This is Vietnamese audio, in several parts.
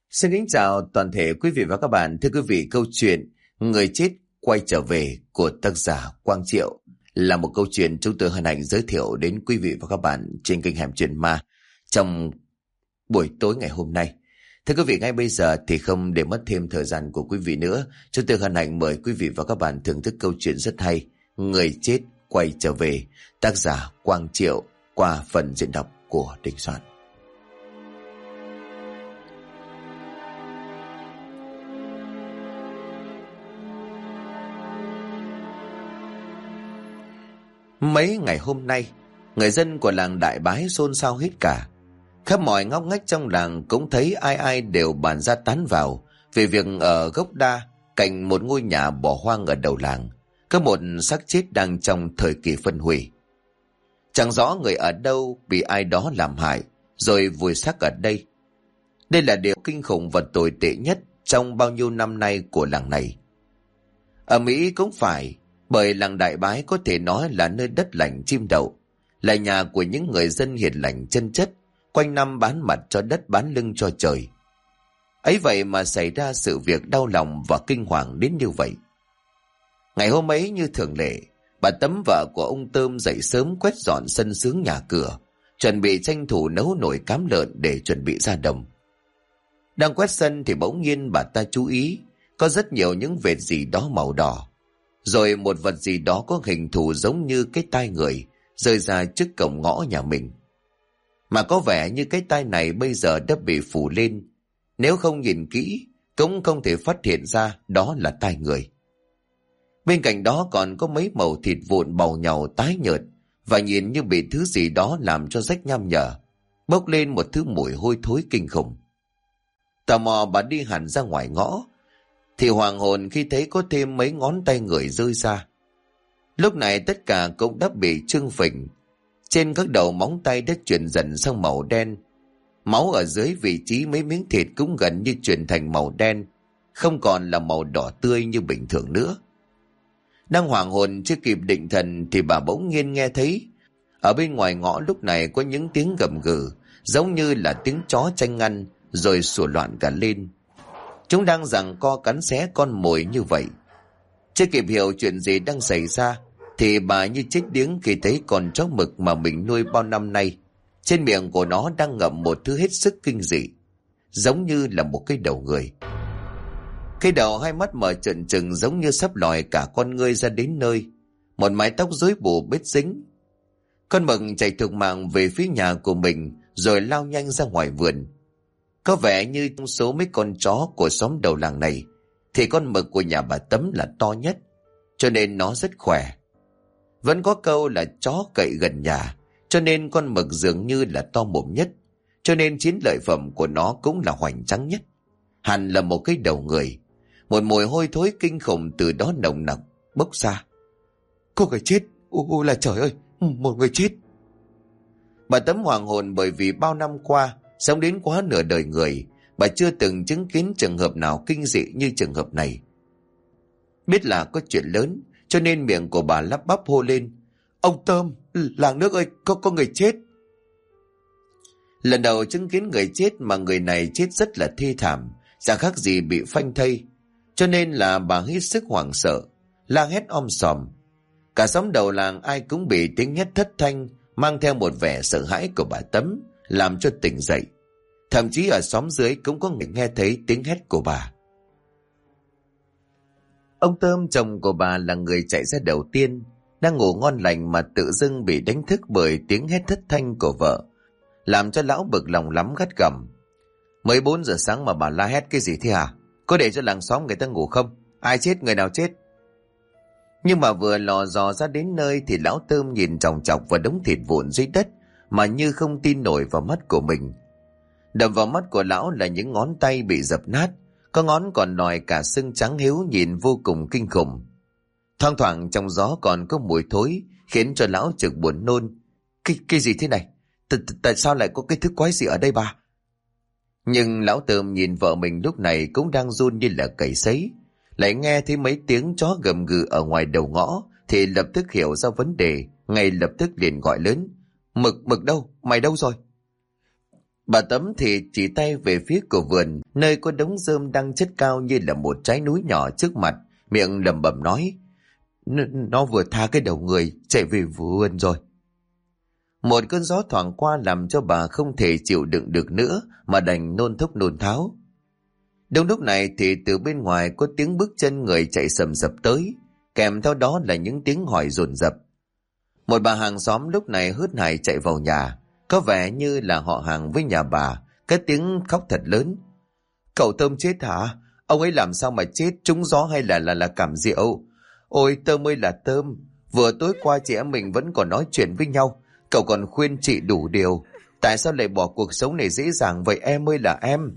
Xin kính chào toàn thể quý vị và các bạn. Thưa quý vị, câu chuyện Người chết quay trở về của tác giả Quang Triệu là một câu chuyện chúng tôi hân hạnh giới thiệu đến quý vị và các bạn trên kênh Hẻm Chuyện Ma trong buổi tối ngày hôm nay. Thưa quý vị, ngay bây giờ thì không để mất thêm thời gian của quý vị nữa, chúng tôi hân hạnh mời quý vị và các bạn thưởng thức câu chuyện rất hay Người chết quay trở về, tác giả Quang Triệu, qua phần diễn đọc của Đình Soạn. Mấy ngày hôm nay, người dân của làng Đại Bái xôn xao hết cả. Khắp mọi ngóc ngách trong làng cũng thấy ai ai đều bàn ra tán vào về việc ở gốc đa cạnh một ngôi nhà bỏ hoang ở đầu làng có một xác chết đang trong thời kỳ phân hủy. Chẳng rõ người ở đâu bị ai đó làm hại rồi vùi xác ở đây. Đây là điều kinh khủng và tồi tệ nhất trong bao nhiêu năm nay của làng này. Ở Mỹ cũng phải, bởi làng Đại Bái có thể nói là nơi đất lành chim đậu, là nhà của những người dân hiền lành chân chất, quanh năm bán mặt cho đất bán lưng cho trời. Ấy vậy mà xảy ra sự việc đau lòng và kinh hoàng đến như vậy. Ngày hôm ấy như thường lệ, bà Tấm vợ của ông Tôm dậy sớm quét dọn sân sướng nhà cửa, chuẩn bị tranh thủ nấu nồi cám lợn để chuẩn bị ra đồng. Đang quét sân thì bỗng nhiên bà ta chú ý có rất nhiều những vệt gì đó màu đỏ, rồi một vật gì đó có hình thù giống như cái tai người rơi ra trước cổng ngõ nhà mình. Mà có vẻ như cái tai này bây giờ đã bị phủ lên, nếu không nhìn kỹ cũng không thể phát hiện ra đó là tai người. Bên cạnh đó còn có mấy mẩu thịt vụn bàu nhàu tái nhợt và nhìn như bị thứ gì đó làm cho rách nham nhở, bốc lên một thứ mùi hôi thối kinh khủng. Tò mò bà đi hẳn ra ngoài ngõ thì hoàng hồn khi thấy có thêm mấy ngón tay người rơi ra. Lúc này tất cả cũng đã bị trương phình, trên các đầu móng tay đã chuyển dần sang màu đen. Máu ở dưới vị trí mấy miếng thịt cũng gần như chuyển thành màu đen, không còn là màu đỏ tươi như bình thường nữa. Đang hoàng hồn chưa kịp định thần thì bà bỗng nhiên nghe thấy ở bên ngoài ngõ lúc này có những tiếng gầm gừ, giống như là tiếng chó tranh ăn rồi sủa loạn cả lên. Chúng đang giằng co cắn xé con mồi như vậy. Chưa kịp hiểu chuyện gì đang xảy ra thì bà như chết điếng khi thấy con chó mực mà mình nuôi bao năm nay, trên miệng của nó đang ngậm một thứ hết sức kinh dị, giống như là một cái đầu người. Cái đầu hai mắt mở trợn trừng giống như sắp lòi cả con ngươi ra đến nơi, một mái tóc rối bù bết dính. Con mực chạy thục mạng về phía nhà của mình rồi lao nhanh ra ngoài vườn. Có vẻ như trong số mấy con chó của xóm đầu làng này thì con mực của nhà bà Tấm là to nhất, cho nên nó rất khỏe. Vẫn có câu là chó cậy gần nhà, cho nên con mực dường như là to mồm nhất, cho nên chiến lợi phẩm của nó cũng là hoành tráng nhất. Hẳn là một cái đầu người. Một mùi hôi thối kinh khủng từ đó nồng nặc bốc ra. Cô người chết, ôi là trời ơi, một người chết. Bà Tấm hoàng hồn bởi vì bao năm qua sống đến quá nửa đời người, bà chưa từng chứng kiến trường hợp nào kinh dị như trường hợp này. Biết là có chuyện lớn, cho nên miệng của bà lắp bắp hô lên: Ông Tôm, làng nước ơi, có người chết. Lần đầu chứng kiến người chết mà người này chết rất là thê thảm, chẳng khác gì bị phanh thây, cho nên là bà hết sức hoảng sợ, la hét om sòm. Cả xóm đầu làng ai cũng bị tiếng hét thất thanh mang theo một vẻ sợ hãi của bà Tấm làm cho tỉnh dậy. Thậm chí ở xóm dưới cũng có người nghe thấy tiếng hét của bà. Ông Tôm, chồng của bà, là người chạy ra đầu tiên, đang ngủ ngon lành mà tự dưng bị đánh thức bởi tiếng hét thất thanh của vợ, làm cho lão bực lòng lắm, gắt gỏng: Mới 4 giờ sáng mà bà la hét cái gì thế hả? Có để cho làng xóm người ta ngủ không? Ai chết, người nào chết? Nhưng mà vừa lò dò ra đến nơi thì lão Tôm nhìn chòng chọc vào đống thịt vụn dưới đất mà như không tin nổi vào mắt của mình. Đập vào mắt của lão là những ngón tay bị dập nát, có ngón còn lòi cả xương trắng hiếu nhìn vô cùng kinh khủng. Thoang thoảng trong gió còn có mùi thối khiến cho lão trực buồn nôn. Cái gì thế này? Tại sao lại có cái thứ quái gì ở đây bà? Nhưng lão Tôm nhìn vợ mình lúc này cũng đang run như là cầy sấy, lại nghe thấy mấy tiếng chó gầm gừ ở ngoài đầu ngõ thì lập tức hiểu ra vấn đề, ngay lập tức liền gọi lớn: Mực đâu? Mày đâu rồi? Bà Tấm thì chỉ tay về phía của vườn, nơi có đống rơm đang chất cao như là một trái núi nhỏ trước mặt, miệng lẩm bẩm nói: Nó vừa tha cái đầu người chạy về vườn rồi. Một cơn gió thoảng qua làm cho bà không thể chịu đựng được nữa, mà đành nôn thốc nôn tháo. Đúng lúc này thì từ bên ngoài có tiếng bước chân người chạy sầm sập tới, kèm theo đó là những tiếng hỏi dồn dập. Một bà hàng xóm lúc này hớt hải chạy vào nhà, có vẻ như là họ hàng với nhà bà, cái tiếng khóc thật lớn: Cậu Tôm chết hả? Ông ấy làm sao mà chết, trúng gió hay là cảm rượu? Ôi Tôm ơi là Tôm, vừa tối qua chị em mình vẫn còn nói chuyện với nhau, cậu còn khuyên chị đủ điều, tại sao lại bỏ cuộc sống này dễ dàng vậy em ơi là em?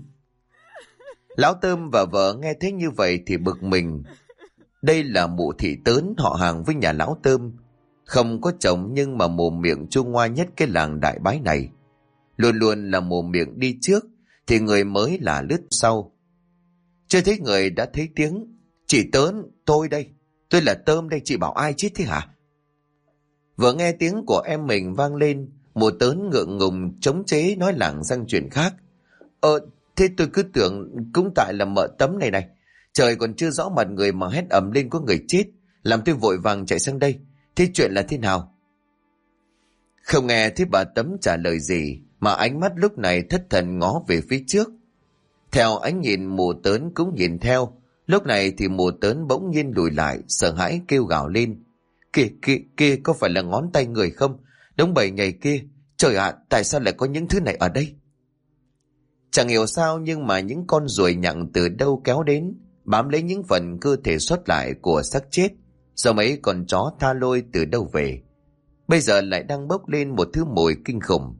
Lão Tôm và vợ nghe thấy như vậy thì bực mình. Đây là mụ thị Tớn, họ hàng với nhà lão Tôm, không có chồng nhưng mà mồm miệng chua ngoa nhất cái làng Đại Bái này. Luôn luôn là mồm miệng đi trước thì người mới là lướt sau. Chưa thấy người đã thấy tiếng: Chị Tớn, tôi đây, tôi là Tôm đây, chị bảo ai chết thế hả? Vừa nghe tiếng của em mình vang lên, mụ Tớn ngượng ngùng chống chế nói lảng sang chuyện khác: Thế tôi cứ tưởng cũng tại là mợ Tấm này này. Trời còn chưa rõ mặt người mà hét ầm lên có người chết, làm tôi vội vàng chạy sang đây. Thế chuyện là thế nào? Không nghe thấy bà Tấm trả lời gì, mà ánh mắt lúc này thất thần ngó về phía trước. Theo ánh nhìn, mụ Tớn cũng nhìn theo. Lúc này thì mụ Tớn bỗng nhiên lùi lại, sợ hãi kêu gào lên: Kia có phải là ngón tay người không? Đống bầy nhầy kia, trời ạ, tại sao lại có những thứ này ở đây? Chẳng hiểu sao nhưng mà những con ruồi nhặng từ đâu kéo đến, bám lấy những phần cơ thể sót lại của xác chết do mấy con chó tha lôi từ đâu về. Bây giờ lại đang bốc lên một thứ mùi kinh khủng.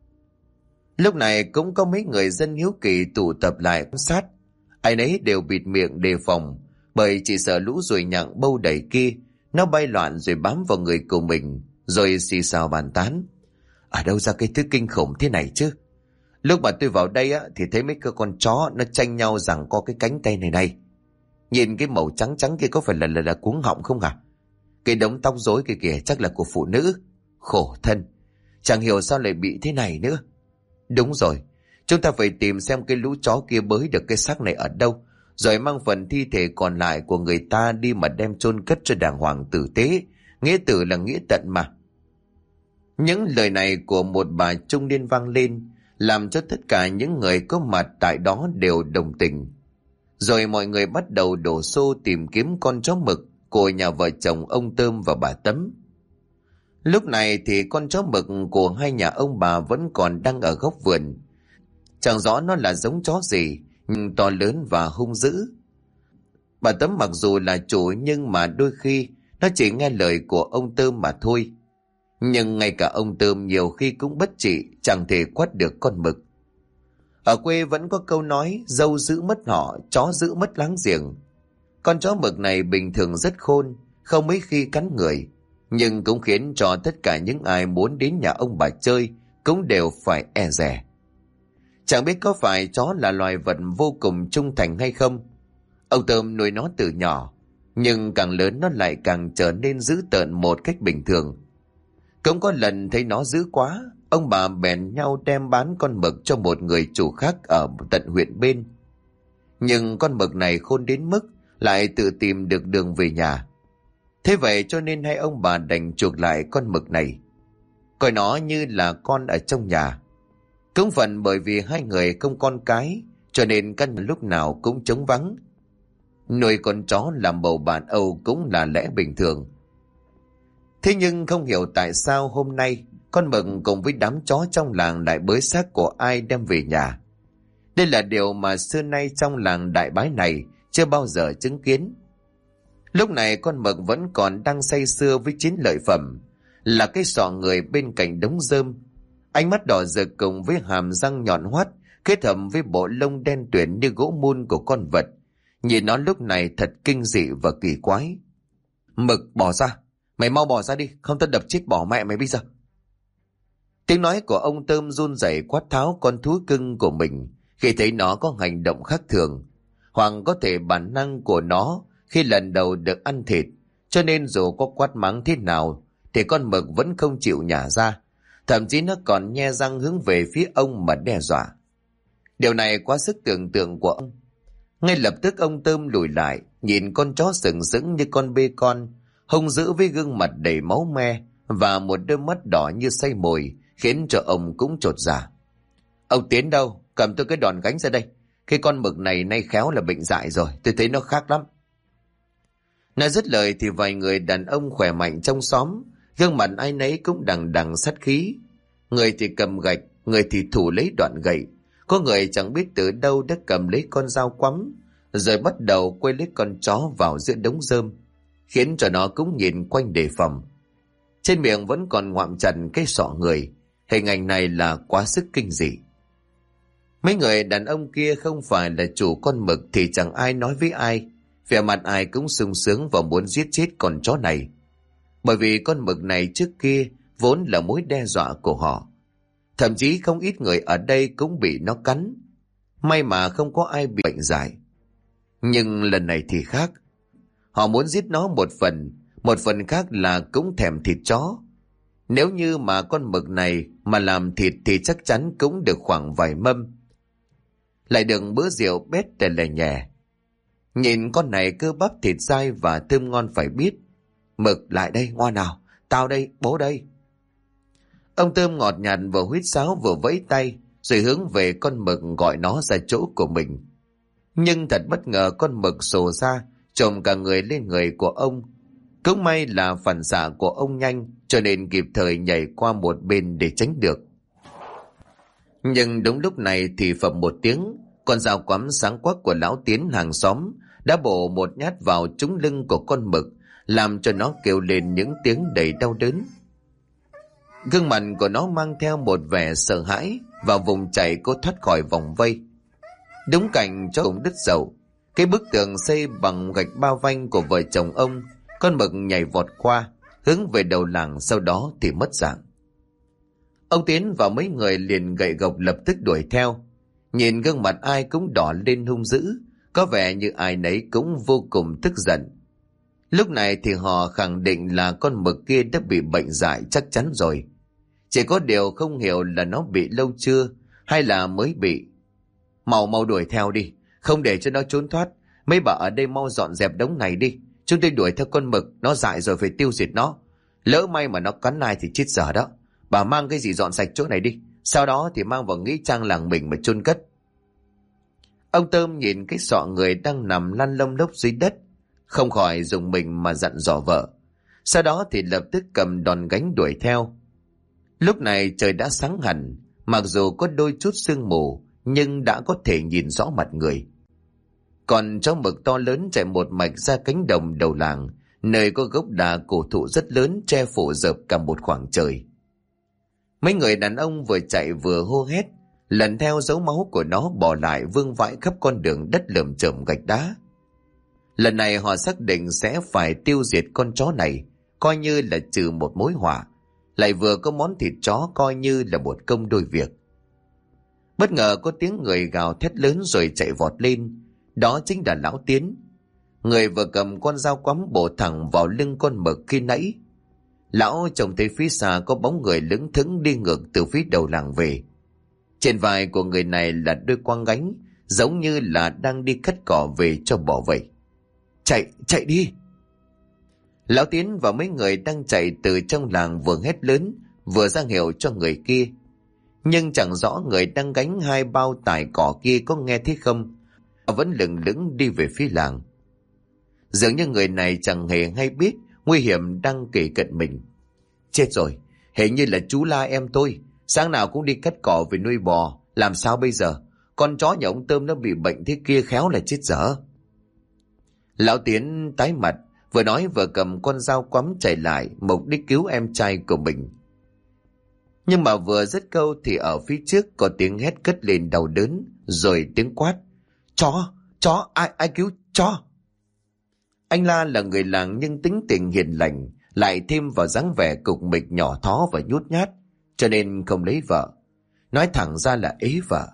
Lúc này cũng có mấy người dân hiếu kỳ tụ tập lại quan sát. Ai nấy đều bịt miệng đề phòng, bởi chỉ sợ lũ ruồi nhặng bâu đầy kia nó bay loạn rồi bám vào người của mình, rồi xì xào bàn tán: Ở đâu ra cái thứ kinh khủng thế này chứ? Lúc mà tôi vào đây á thì thấy mấy cái con chó nó tranh nhau giằng co cái cánh tay này. Nhìn cái màu trắng trắng kia có phải là cuống họng không hả? Cái đống tóc rối kia kìa chắc là của phụ nữ. Khổ thân, chẳng hiểu sao lại bị thế này nữa. Đúng rồi, chúng ta phải tìm xem cái lũ chó kia bới được cái xác này ở đâu, rồi mang phần thi thể còn lại của người ta đi mà đem chôn cất cho đàng hoàng tử tế. Nghĩa tử là nghĩa tận mà. Những lời này của một bà trung niên vang lên, làm cho tất cả những người có mặt tại đó đều đồng tình. Rồi mọi người bắt đầu đổ xô tìm kiếm con chó mực của nhà vợ chồng ông Tôm và bà Tấm. Lúc này thì con chó mực của hai nhà ông bà vẫn còn đang ở góc vườn. Chẳng rõ nó là giống chó gì, nhưng to lớn và hung dữ. Bà Tấm mặc dù là chủ nhưng mà đôi khi nó chỉ nghe lời của ông Tôm mà thôi. Nhưng ngay cả ông Tôm nhiều khi cũng bất trị, chẳng thể quát được con mực. Ở quê vẫn có câu nói: dâu giữ mất họ, chó giữ mất láng giềng. Con chó mực này bình thường rất khôn, không mấy khi cắn người, nhưng cũng khiến cho tất cả những ai muốn đến nhà ông bà chơi cũng đều phải e dè. Chẳng biết có phải chó là loài vật vô cùng trung thành hay không. Ông Tôm nuôi nó từ nhỏ, nhưng càng lớn nó lại càng trở nên dữ tợn một cách bình thường. Cũng có lần thấy nó dữ quá, ông bà bèn nhau đem bán con mực cho một người chủ khác ở tận huyện bên. Nhưng con mực này khôn đến mức lại tự tìm được đường về nhà. Thế vậy cho nên hai ông bà đành chuộc lại con mực này, coi nó như là con ở trong nhà. Cũng phần bởi vì hai người không con cái, cho nên căn lúc nào cũng trống vắng. Nuôi con chó làm bầu bạn Âu cũng là lẽ bình thường. Thế nhưng không hiểu tại sao hôm nay con mực cùng với đám chó trong làng lại bới xác của ai đem về nhà. Đây là điều mà xưa nay trong làng Đại Bái này chưa bao giờ chứng kiến. Lúc này con mực vẫn còn đang say sưa với chiến lợi phẩm, là cái sọ người bên cạnh đống rơm. Ánh mắt đỏ rực cùng với hàm răng nhọn hoắt kết hợp với bộ lông đen tuyền như gỗ mun của con vật, nhìn nó lúc này thật kinh dị và kỳ quái. Mực, bỏ ra, mày mau bỏ ra đi, không tao đập chết bỏ mẹ mày bây giờ. Tiếng nói của ông Tôm run rẩy quát tháo con thú cưng của mình khi thấy nó có hành động khác thường, hoặc có thể bản năng của nó khi lần đầu được ăn thịt, cho nên dù có quát mắng thế nào thì con mực vẫn không chịu nhả ra, Thậm chí nó còn nhe răng hướng về phía ông mà đe dọa. Điều này quá sức tưởng tượng của ông. Ngay lập tức ông Tôm lùi lại, nhìn con chó sừng sững như con bê con, hung dữ với gương mặt đầy máu me và một đôi mắt đỏ như say mồi, khiến cho ông cũng chột dạ. Ông Tiến đâu? Cầm tôi cái đòn gánh ra đây. Cái con mực này nay khéo là bệnh dại rồi, tôi thấy nó khác lắm. Nói dứt lời thì vài người đàn ông khỏe mạnh trong xóm, gương mặt ai nấy cũng đằng đằng sát khí. Người thì cầm gạch, người thì thủ lấy đoạn gậy. Có người chẳng biết từ đâu đã cầm lấy con dao quắm, rồi bắt đầu quay lấy con chó vào giữa đống rơm, khiến cho nó cũng nhìn quanh đề phòng. Trên miệng vẫn còn ngoạm chặt cái sọ người. Hình ảnh này là quá sức kinh dị. Mấy người đàn ông kia không phải là chủ con mực thì chẳng ai nói với ai. Vẻ mặt ai cũng sung sướng và muốn giết chết con chó này. Bởi vì con mực này trước kia vốn là mối đe dọa của họ. Thậm chí không ít người ở đây cũng bị nó cắn. May mà không có ai bị bệnh dại. Nhưng lần này thì khác. Họ muốn giết nó một phần khác là cũng thèm thịt chó. Nếu như mà con mực này mà làm thịt thì chắc chắn cũng được khoảng vài mâm. Lại được bữa rượu bét để lè nhè. Nhìn con này cơ bắp thịt dai và thơm ngon phải biết. Mực lại đây, ngoan nào, tao đây, bố đây. Ông Tôm ngọt nhạt vừa huýt sáo vừa vẫy tay, rồi hướng về con mực gọi nó ra chỗ của mình. Nhưng thật bất ngờ con mực sổ ra, chồm cả người lên người của ông. Cũng may là phản xạ của ông nhanh, cho nên kịp thời nhảy qua một bên để tránh được. Nhưng đúng lúc này thì phập một tiếng, con dao quắm sáng quắc của lão Tiến hàng xóm đã bổ một nhát vào trúng lưng của con mực, làm cho nó kêu lên những tiếng đầy đau đớn. Gương mặt của nó mang theo một vẻ sợ hãi, và vùng chạy cô thoát khỏi vòng vây. Đúng cạnh cho ông đứt dậu, cái bức tường xây bằng gạch bao vanh của vợ chồng ông, con mực nhảy vọt qua, hướng về đầu làng, sau đó thì mất dạng. Ông Tiến và mấy người liền gậy gộc lập tức đuổi theo. Nhìn gương mặt ai cũng đỏ lên hung dữ, có vẻ như ai nấy cũng vô cùng tức giận. Lúc này thì họ khẳng định là con mực kia đã bị bệnh dại chắc chắn rồi. Chỉ có điều không hiểu là nó bị lâu chưa hay là mới bị. Mau đuổi theo đi, không để cho nó trốn thoát. Mấy bà ở đây mau dọn dẹp đống này đi. Chúng tôi đuổi theo con mực, nó dại rồi phải tiêu diệt nó. Lỡ may mà nó cắn ai thì chết dở đó. Bà mang cái gì dọn sạch chỗ này đi, sau đó thì mang vào nghĩa trang làng mình mà chôn cất. Ông Tôm nhìn cái sọ người đang nằm lăn lông lốc dưới đất, không khỏi dùng mình mà dặn dò vợ. Sau đó thì lập tức cầm đòn gánh đuổi theo. Lúc này trời đã sáng hẳn, mặc dù có đôi chút sương mù nhưng đã có thể nhìn rõ mặt người. Còn chó mực to lớn chạy một mạch ra cánh đồng đầu làng, nơi có gốc đa cổ thụ rất lớn che phủ rợp cả một khoảng trời. Mấy người đàn ông vừa chạy vừa hô hét, lần theo dấu máu của nó bỏ lại vương vãi khắp con đường đất lởm chởm gạch đá. Lần này họ xác định sẽ phải tiêu diệt con chó này, coi như là trừ một mối họa, lại vừa có món thịt chó coi như là một công đôi việc. Bất ngờ có tiếng người gào thét lớn rồi chạy vọt lên, đó chính là lão Tiến. Người vừa cầm con dao quắm bổ thẳng vào lưng con mực khi nãy. Lão trông thấy phía xa có bóng người lững thững đi ngược từ phía đầu làng về. Trên vai của người này là đôi quang gánh, giống như là đang đi cắt cỏ về cho bò vậy. Chạy đi! Lão Tiến và mấy người đang chạy từ trong làng vừa hét lớn, vừa ra hiệu cho người kia. Nhưng chẳng rõ người đang gánh hai bao tải cỏ kia có nghe thấy không, vẫn lững lững đi về phía làng. Dường như người này chẳng hề hay biết nguy hiểm đang kề cận mình. Chết rồi, hình như là chú La em tôi, sáng nào cũng đi cắt cỏ về nuôi bò, làm sao bây giờ? Con chó nhà ông Tôm nó bị bệnh thế kia khéo là chết dở. Lão Tiến tái mặt, vừa nói vừa cầm con dao quắm chạy lại, mục đích cứu em trai của mình. Nhưng mà vừa dứt câu thì ở phía trước có tiếng hét cất lên đau đớn, rồi tiếng quát: Chó, ai cứu chó? Anh La là người làng nhưng tính tình hiền lành, lại thêm vào dáng vẻ cục mịch nhỏ thó và nhút nhát, cho nên không lấy vợ. Nói thẳng ra là ế vợ.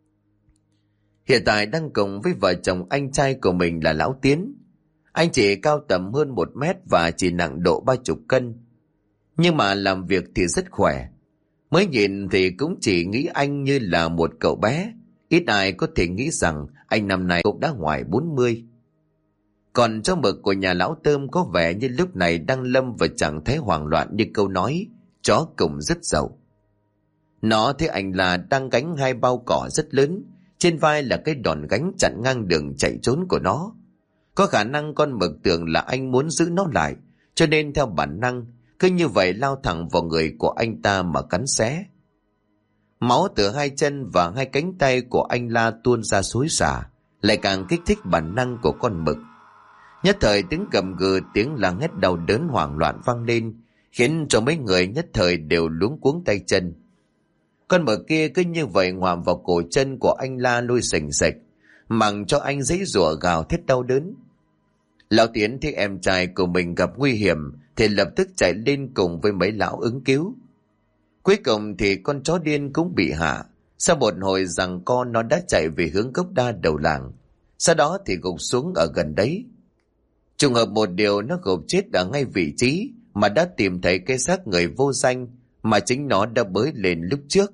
Hiện tại đang cùng với vợ chồng anh trai của mình là lão Tiến. Anh chỉ cao tầm hơn 1 mét và chỉ nặng độ 30 cân. Nhưng mà làm việc thì rất khỏe. Mới nhìn thì cũng chỉ nghĩ anh như là một cậu bé. Ít ai có thể nghĩ rằng anh năm nay cũng đã ngoài 40. Còn chó mực của nhà lão Tôm có vẻ như lúc này đang lâm vào trạng thái hoảng loạn như câu nói chó cùng rất giàu. Nó thấy anh là đang gánh 2 bao cỏ rất lớn, trên vai là cái đòn gánh chặn ngang đường chạy trốn của nó. Có khả năng con mực tưởng là anh muốn giữ nó lại, cho nên theo bản năng cứ như vậy lao thẳng vào người của anh ta mà cắn xé. Máu từ 2 chân và 2 cánh tay của anh La tuôn ra xối xả, lại càng kích thích bản năng của con mực. Nhất thời tiếng gầm gừ, tiếng la hét đau đớn hoảng loạn vang lên, khiến cho mấy người nhất thời đều luống cuống tay chân. Con mực kia cứ như vậy ngoạm vào cổ chân của anh La lôi sình sạch, mặc cho anh giãy giụa gào thét đau đớn. Lão Tiến thấy em trai của mình gặp nguy hiểm thì lập tức chạy lên cùng với mấy lão ứng cứu. Cuối cùng thì con chó điên cũng bị hạ. Sau một hồi giằng co, nó đã chạy về hướng gốc đa đầu làng, sau đó thì gục xuống ở gần đấy. Trùng hợp một điều, nó gục chết ở ngay vị trí mà đã tìm thấy cái xác người vô danh mà chính nó đã bới lên lúc trước.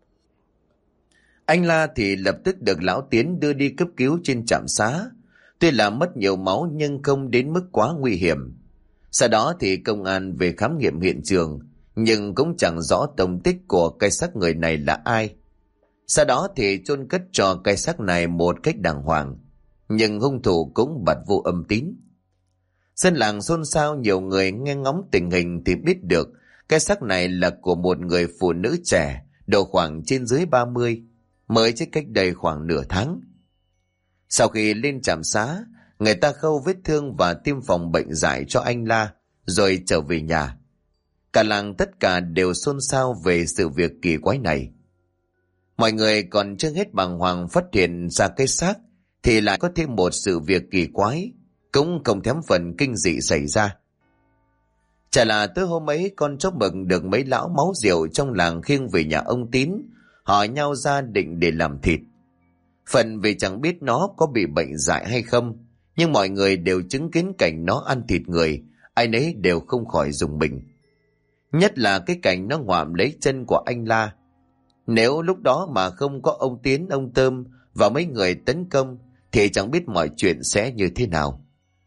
Anh La thì lập tức được lão Tiến đưa đi cấp cứu trên trạm xá. Tuy là mất nhiều máu nhưng không đến mức quá nguy hiểm. Sau đó thì công an về khám nghiệm hiện trường, nhưng cũng chẳng rõ tung tích của cái xác người này là ai. Sau đó thì chôn cất cho cái xác này một cách đàng hoàng, nhưng hung thủ cũng bặt vô âm tín. Dân làng xôn xao, nhiều người nghe ngóng tình hình thì biết được cái xác này là của một người phụ nữ trẻ, độ khoảng trên dưới 30, mới chết cách đây khoảng nửa tháng. Sau khi lên trạm xá, người ta khâu vết thương và tiêm phòng bệnh dại cho anh La, rồi trở về nhà. Cả làng tất cả đều xôn xao về sự việc kỳ quái này. Mọi người còn chưa hết bàng hoàng phát hiện ra cái xác, thì lại có thêm một sự việc kỳ quái, cũng không thém phần kinh dị xảy ra. Chả là tới hôm ấy, con chó mực được mấy lão máu rượu trong làng khiêng về nhà ông Tín, hỏi nhau ra định để làm thịt. Phần vì chẳng biết nó có bị bệnh dại hay không, nhưng mọi người đều chứng kiến cảnh nó ăn thịt người, ai nấy đều không khỏi rùng mình. Nhất là cái cảnh nó ngoạm lấy chân của anh La. Nếu lúc đó mà không có ông Tiến, ông Tôm và mấy người tấn công thì chẳng biết mọi chuyện sẽ như thế nào.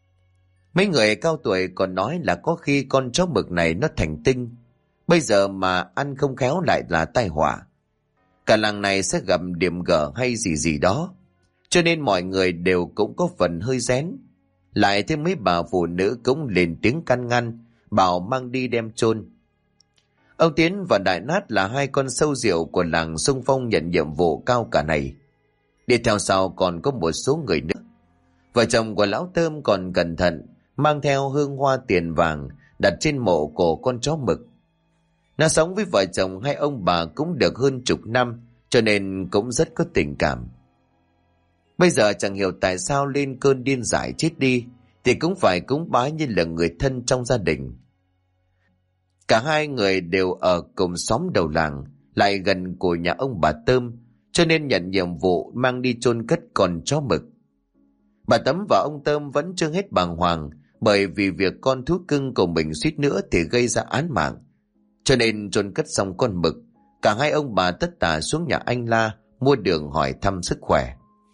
Mấy người cao tuổi còn nói là có khi con chó mực này nó thành tinh, bây giờ mà ăn không khéo lại là tai họa. Cả làng này sẽ gặp điểm gở hay gì gì đó, cho nên mọi người đều cũng có phần hơi rén. Lại thêm mấy bà phụ nữ cũng lên tiếng can ngăn, bảo mang đi đem chôn. Ông Tiến và Đại Nát là 2 con sâu rượu của làng xung phong nhận nhiệm vụ cao cả này. Đi theo sau còn có một số người nữa. Vợ chồng của lão Tôm còn cẩn thận mang theo hương hoa tiền vàng đặt trên mộ của con chó mực. Nó sống với vợ chồng 2 ông bà cũng được hơn chục năm, cho nên cũng rất có tình cảm. Bây giờ chẳng hiểu tại sao lên cơn điên dại chết đi thì cũng phải cúng bái như là người thân trong gia đình. Cả 2 người đều ở cùng xóm đầu làng, lại gần của nhà ông bà Tôm, cho nên nhận nhiệm vụ mang đi chôn cất con chó mực. Bà Tấm và ông Tôm vẫn chưa hết bàng hoàng, bởi vì việc con thú cưng của mình suýt nữa thì gây ra án mạng. Cho nên chôn cất xong con mực, cả 2 ông bà tất tả xuống nhà anh La mua đường hỏi thăm sức khỏe.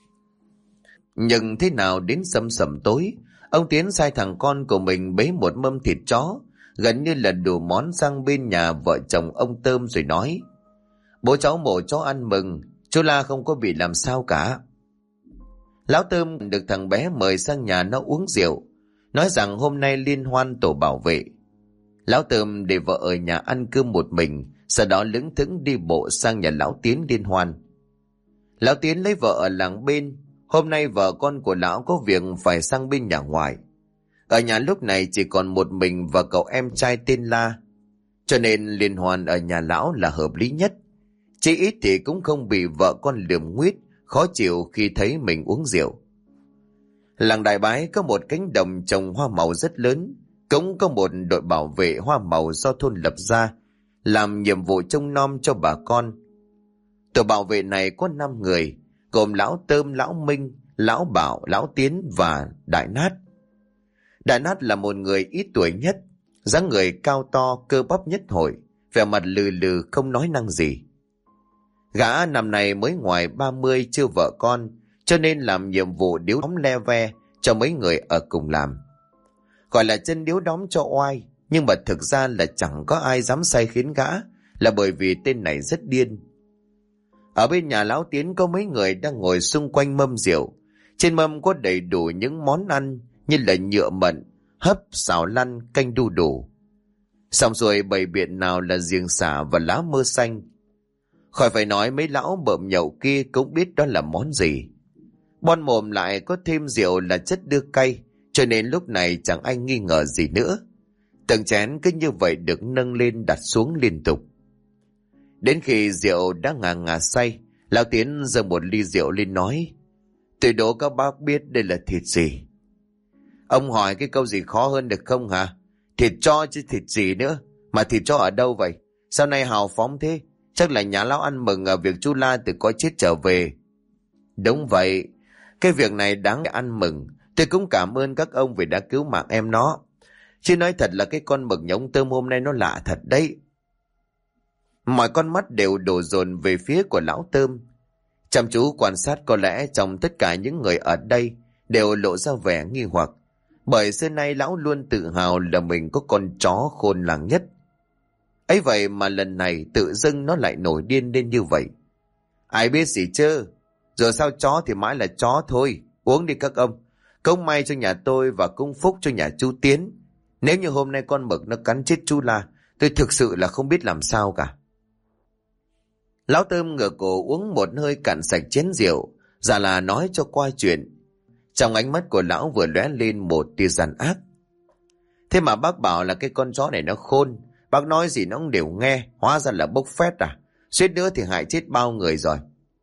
Nhưng thế nào đến sầm sầm tối, ông Tiến sai thằng con của mình bế một mâm thịt chó, gần như là đủ món, sang bên nhà vợ chồng ông Tôm rồi nói: "Bố cháu mổ chó ăn mừng, chú La không có bị làm sao cả." Lão Tôm được thằng bé mời sang nhà nó uống rượu, nói rằng hôm nay liên hoan tổ bảo vệ. Lão Tôm để vợ ở nhà ăn cơm một mình, sau đó lững thững đi bộ sang nhà lão Tiến liên hoan. Lão Tiến lấy vợ ở làng bên, hôm nay vợ con của lão có việc phải sang bên nhà ngoài. Ở nhà lúc này chỉ còn một mình và cậu em trai tên La, cho nên liên hoan ở nhà lão là hợp lý nhất. Chỉ ít thì cũng không bị vợ con lườm nguýt, khó chịu khi thấy mình uống rượu. Làng Đại Bái có một cánh đồng trồng hoa màu rất lớn, cũng có một đội bảo vệ hoa màu do thôn lập ra, làm nhiệm vụ trông nom cho bà con. Tổ bảo vệ này có 5 người, gồm lão Tôm, lão Minh, lão Bảo, lão Tiến và Đại Nát. Đại Nát là một người ít tuổi nhất, dáng người cao to, cơ bắp nhất hội, vẻ mặt lừ lừ không nói năng gì. Gã năm nay mới ngoài 30, chưa vợ con, cho nên làm nhiệm vụ điếu đóm le ve cho mấy người ở cùng làm. Gọi là chân điếu đóm cho oai, nhưng mà thực ra là chẳng có ai dám say khiến gã, là bởi vì tên này rất điên. Ở bên nhà lão Tiến có mấy người đang ngồi xung quanh mâm rượu. Trên mâm có đầy đủ những món ăn như là nhựa mận, hấp, xào lăn, canh đu đủ. Xong rồi bày biện nào là giềng xả và lá mơ xanh. Khỏi phải nói mấy lão bợm nhậu kia cũng biết đó là món gì. Bon mồm lại có thêm rượu là chất đưa cay, cho nên lúc này chẳng ai nghi ngờ gì nữa. Từng chén cứ như vậy được nâng lên đặt xuống liên tục. Đến khi rượu đã ngà say, lão Tiến giơ một ly rượu lên nói: "Tôi đố các bác biết đây là thịt gì." Ông hỏi cái câu gì khó hơn được không hả? Thịt chó chứ thịt gì nữa? Mà thịt chó ở đâu vậy? Sao nay hào phóng thế? Chắc là nhà lão ăn mừng ở việc chú La từ cõi chết trở về. Đúng vậy, cái việc này đáng để ăn mừng. Tôi cũng cảm ơn các ông vì đã cứu mạng em nó. Chứ nói thật là cái con mực nhống tôm hôm nay nó lạ thật đấy. Mọi con mắt đều đổ dồn về phía của lão Tôm. Chăm chú quan sát, có lẽ trong tất cả những người ở đây đều lộ ra vẻ nghi hoặc, bởi xưa nay lão luôn tự hào là mình có con chó khôn làng nhất. Ấy vậy mà lần này tự dưng nó lại nổi điên lên như vậy. Ai biết gì chứ, rồi sao chó thì mãi là chó thôi. Uống đi các ông, không may cho nhà tôi và cũng phúc cho nhà chú Tiến. Nếu như hôm nay con mực nó cắn chết chú La, tôi thực sự là không biết làm sao cả. Lão Tôm ngửa cổ uống một hơi cạn sạch chén rượu, giả là nói cho qua chuyện. Trong ánh mắt của lão vừa lóe lên một tia gian ác. Thế mà bác bảo là cái con chó này nó khôn, bác nói gì nó cũng đều nghe, hóa ra là bốc phét à? Suýt nữa thì hại chết bao người rồi.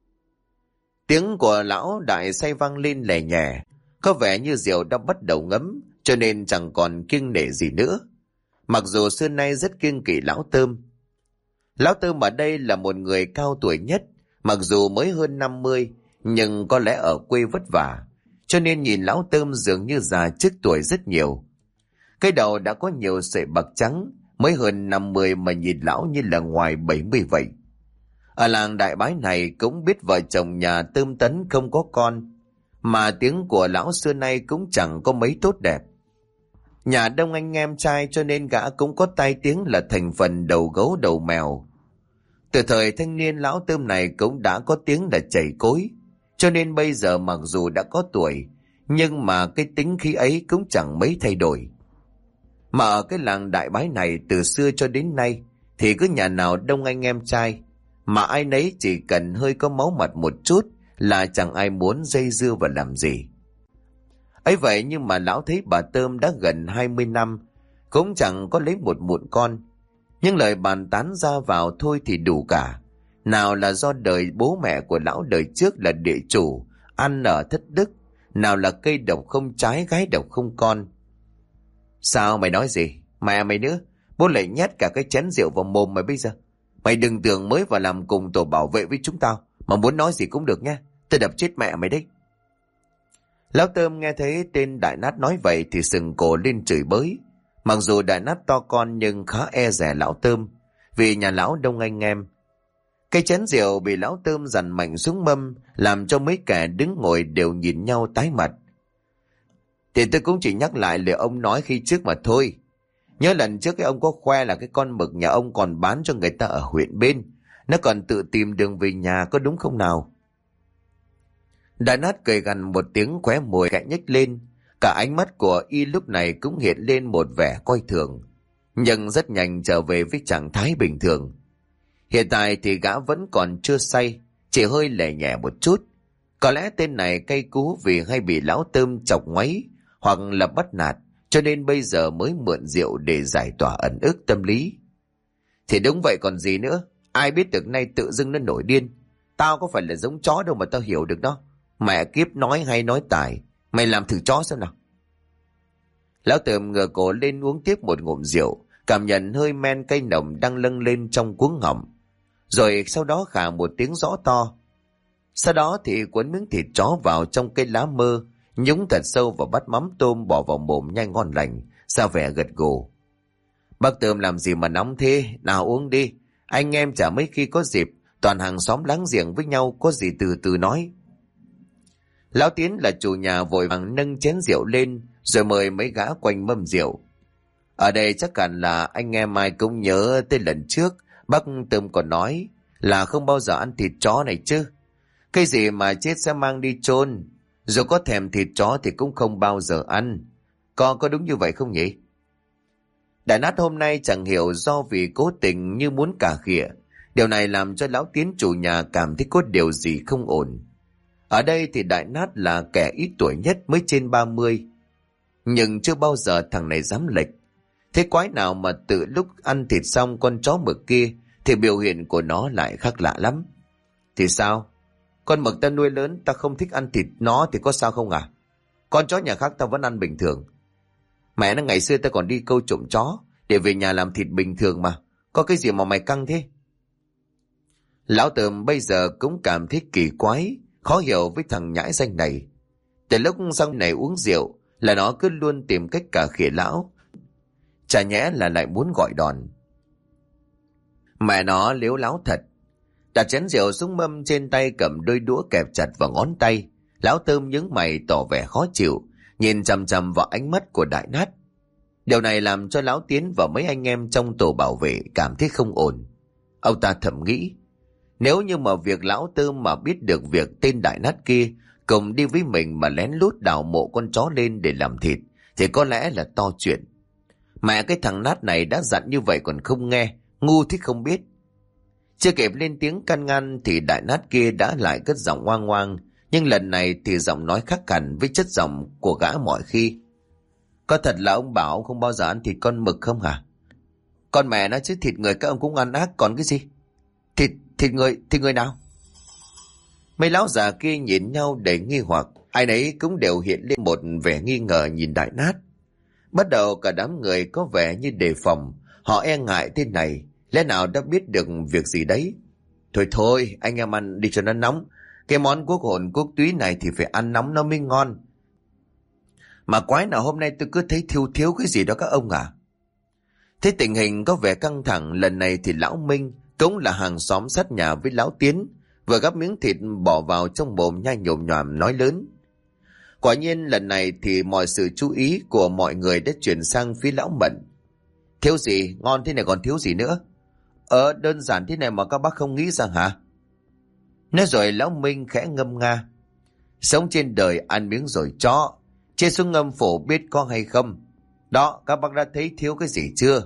Tiếng của lão đại say vang lên lè nhè, có vẻ như rượu đã bắt đầu ngấm, cho nên chẳng còn kiêng nể gì nữa. Mặc dù xưa nay rất kiêng kỵ lão Tôm. Lão Tôm ở đây là một người cao tuổi nhất, mặc dù mới hơn 50, nhưng có lẽ ở quê vất vả, cho nên nhìn lão Tôm dường như già trước tuổi rất nhiều. Cái đầu đã có nhiều sợi bạc trắng, mới hơn 50 mà nhìn lão như là ngoài 70 vậy. Ở làng Đại Bái này cũng biết vợ chồng nhà Tôm Tấn không có con, mà tiếng của lão xưa nay cũng chẳng có mấy tốt đẹp. Nhà đông anh em trai cho nên gã cũng có tai tiếng là thành phần đầu gấu đầu mèo. Từ thời thanh niên lão Tôm này cũng đã có tiếng là chảy cối, cho nên bây giờ mặc dù đã có tuổi, nhưng mà cái tính khí ấy cũng chẳng mấy thay đổi. Mà ở cái làng Đại Bái này từ xưa cho đến nay thì cứ nhà nào đông anh em trai, mà ai nấy chỉ cần hơi có máu mặt một chút là chẳng ai muốn dây dưa và làm gì. Ấy vậy nhưng mà lão thấy bà Tôm đã gần 20 năm cũng chẳng có lấy một mụn con. Nhưng lời bàn tán ra vào thôi thì đủ cả. Nào là do đời bố mẹ của lão đời trước là địa chủ, ăn ở thất đức, nào là cây độc không trái gái độc không con. Sao mày nói gì? Mẹ mày nữa, bố lại nhét cả cái chén rượu vào mồm mày bây giờ. Mày đừng tưởng mới vào làm cùng tổ bảo vệ với chúng tao, mà muốn nói gì cũng được nha. Tôi đập chết mẹ mày đấy. Lão Tôm nghe thấy tên Đại Nát nói vậy thì sừng cổ lên chửi bới. Mặc dù Đại Nát to con nhưng khá e dè lão Tôm, vì nhà lão đông anh em. Cái chén rượu bị lão Tôm dằn mạnh xuống mâm, làm cho mấy kẻ đứng ngồi đều nhìn nhau tái mặt. Thì tôi cũng chỉ nhắc lại lời ông nói khi trước mà thôi. Nhớ lần trước cái ông có khoe là cái con mực nhà ông còn bán cho người ta ở huyện bên, nó còn tự tìm đường về nhà, có đúng không nào? Đại Nát cười gằn một tiếng, khóe môi khẽ nhếch lên. Cả ánh mắt của y lúc này cũng hiện lên một vẻ coi thường, nhưng rất nhanh trở về với trạng thái bình thường. Hiện tại thì gã vẫn còn chưa say, chỉ hơi lẻ nhẹ một chút. Có lẽ tên này cay cú vì hay bị lão Tôm chọc ngoáy hoặc là bắt nạt, cho nên bây giờ mới mượn rượu để giải tỏa ẩn ức tâm lý. Thì đúng vậy còn gì nữa, ai biết được nay tự dưng nó nổi điên. Tao có phải là giống chó đâu mà tao hiểu được đó. Mẹ kiếp, nói hay nói tài, mày làm thử chó xem nào. Lão Tôm ngửa cổ lên uống tiếp một ngụm rượu, cảm nhận hơi men cay nồng đang lâng lên trong cuống họng. Rồi sau đó khà một tiếng rõ to. Sau đó thì cuốn miếng thịt chó vào trong cây lá mơ, nhúng thật sâu vào bát mắm tôm bỏ vào mồm nhai ngon lành, ra vẻ gật gù. Bác Tôm làm gì mà nóng thế, nào uống đi. Anh em chả mấy khi có dịp, toàn hàng xóm láng giềng với nhau, có gì từ từ nói. Lão Tiến là chủ nhà vội vàng nâng chén rượu lên, rồi mời mấy gã quanh mâm rượu. Ở đây chắc hẳn là anh em ai cũng nhớ tới lần trước, bác Tôm còn nói là không bao giờ ăn thịt chó này chứ. Cái gì mà chết sẽ mang đi chôn, dù có thèm thịt chó thì cũng không bao giờ ăn. Có đúng như vậy không nhỉ? Đại Nát hôm nay chẳng hiểu do vì cố tình như muốn cà khịa. Điều này làm cho lão Tiến chủ nhà cảm thấy có điều gì không ổn. Ở đây thì Đại Nát là kẻ ít tuổi nhất, mới trên 30. Nhưng chưa bao giờ thằng này dám lệch. Thế quái nào mà từ lúc ăn thịt xong con chó mực kia thì biểu hiện của nó lại khác lạ lắm. Thì sao? Con mực ta nuôi lớn, ta không thích ăn thịt nó thì có sao không à? Con chó nhà khác ta vẫn ăn bình thường. Mẹ nó, ngày xưa ta còn đi câu trộm chó để về nhà làm thịt bình thường mà. Có cái gì mà mày căng thế? Lão Tôm bây giờ cũng cảm thấy kỳ quái, khó hiểu với thằng nhãi danh này. Từ lúc sang này uống rượu là nó cứ luôn tìm cách cà khịa lão. Chả nhẽ là lại muốn gọi đòn. Mẹ nó liếu láo thật. Đặt chén rượu xuống mâm trên tay, cầm đôi đũa kẹp chặt vào ngón tay. Lão Tôm nhướng mày tỏ vẻ khó chịu, nhìn chằm chằm vào ánh mắt của Đại Nát. Điều này làm cho lão Tiến và mấy anh em trong tổ bảo vệ cảm thấy không ổn. Ông ta thầm nghĩ, nếu như mà việc lão Tôm mà biết được việc tên Đại Nát kia cùng đi với mình mà lén lút đào mộ con chó lên để làm thịt thì có lẽ là to chuyện. Mẹ cái thằng Nát này đã dặn như vậy còn không nghe, ngu thì không biết. Chưa kịp lên tiếng can ngăn thì Đại Nát kia đã lại cất giọng oang oang, nhưng lần này thì giọng nói khác hẳn với chất giọng của gã mọi khi. Có thật là ông bảo không bao giờ ăn thịt con mực không hả? Con mẹ nó chứ, thịt người các ông cũng ăn ác còn cái gì? Thịt người nào? Mấy lão già kia nhìn nhau đầy nghi hoặc, ai nấy cũng đều hiện lên một vẻ nghi ngờ nhìn Đại Nát. Bắt đầu cả đám người có vẻ như đề phòng, họ e ngại thế này, lẽ nào đã biết được việc gì đấy. Thôi, anh em ăn đi cho nó nóng. Cái món quốc hồn quốc túy này thì phải ăn nóng nó mới ngon. Mà quái nào hôm nay tôi cứ thấy thiếu cái gì đó các ông à? Thế tình hình có vẻ căng thẳng, lần này thì lão Minh cũng là hàng xóm sát nhà với lão Tiến, vừa gắp miếng thịt bỏ vào trong mồm nhai nhồm nhòm nói lớn. Quả nhiên lần này thì mọi sự chú ý của mọi người đã chuyển sang phía lão Mận. Thiếu gì, ngon thế này còn thiếu gì nữa? Đơn giản thế này mà các bác không nghĩ ra hả? Nói rồi lão Minh khẽ ngâm nga. Sống trên đời ăn miếng rồi cho, trên xuống ngâm phổ biết có hay không. Đó, các bác đã thấy thiếu cái gì chưa?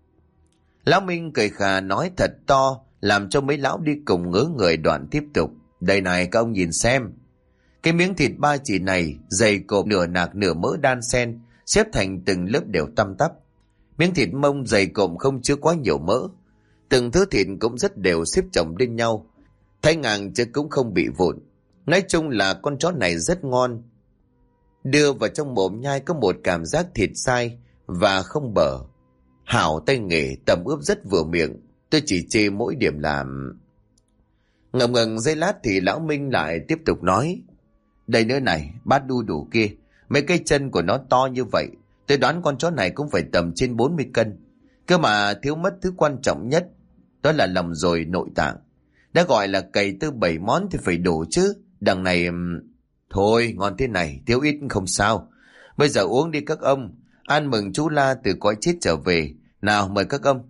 Lão Minh cười khà nói thật to, làm cho mấy lão đi cùng ngớ người. Đoạn tiếp tục. Đây này các ông nhìn xem. Cái miếng thịt ba chỉ này dày cộp, nửa nạc nửa mỡ đan xen, xếp thành từng lớp đều tăm tắp. Miếng thịt mông dày cộm không chứa quá nhiều mỡ. Từng thứ thịt cũng rất đều xếp chồng lên nhau, thay ngang chứ cũng không bị vụn. Nói chung là con chó này rất ngon. Đưa vào trong mồm nhai có một cảm giác thịt dai và không bở. Hảo tay nghề, tầm ướp rất vừa miệng. Tôi chỉ chê mỗi điểm làm. Ngậm ngừng giây lát thì lão Minh lại tiếp tục nói. Đây nữa này, bát đu đủ kia, mấy cái chân của nó to như vậy, tôi đoán con chó này cũng phải tầm trên 40 cân. Cơ mà thiếu mất thứ quan trọng nhất, đó là lòng rồi nội tạng. Đã gọi là cày tư 7 món thì phải đủ chứ. Đằng này... Thôi, ngon thế này, thiếu ít không sao. Bây giờ uống đi các ông, ăn mừng chú La từ cõi chết trở về. Nào, mời các ông.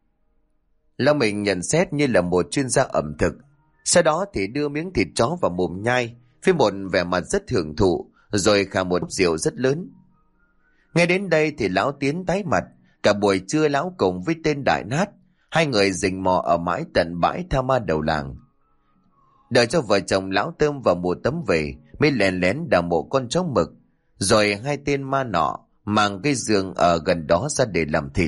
Lão Minh nhận xét như là một chuyên gia ẩm thực. Sau đó thì đưa miếng thịt chó vào mồm nhai, với một vẻ mặt rất hưởng thụ, rồi khà một rượu rất lớn. Nghe đến đây thì lão Tiến tái mặt. Cả buổi trưa lão cùng với tên Đại Nát, hai người rình mò ở mãi tận bãi tha ma đầu làng. Đợi cho vợ chồng lão Tôm vào mùa tấm về, mới lén lén đào mộ con chó mực, rồi hai tên ma nọ mang cái giường ở gần đó ra để làm thịt.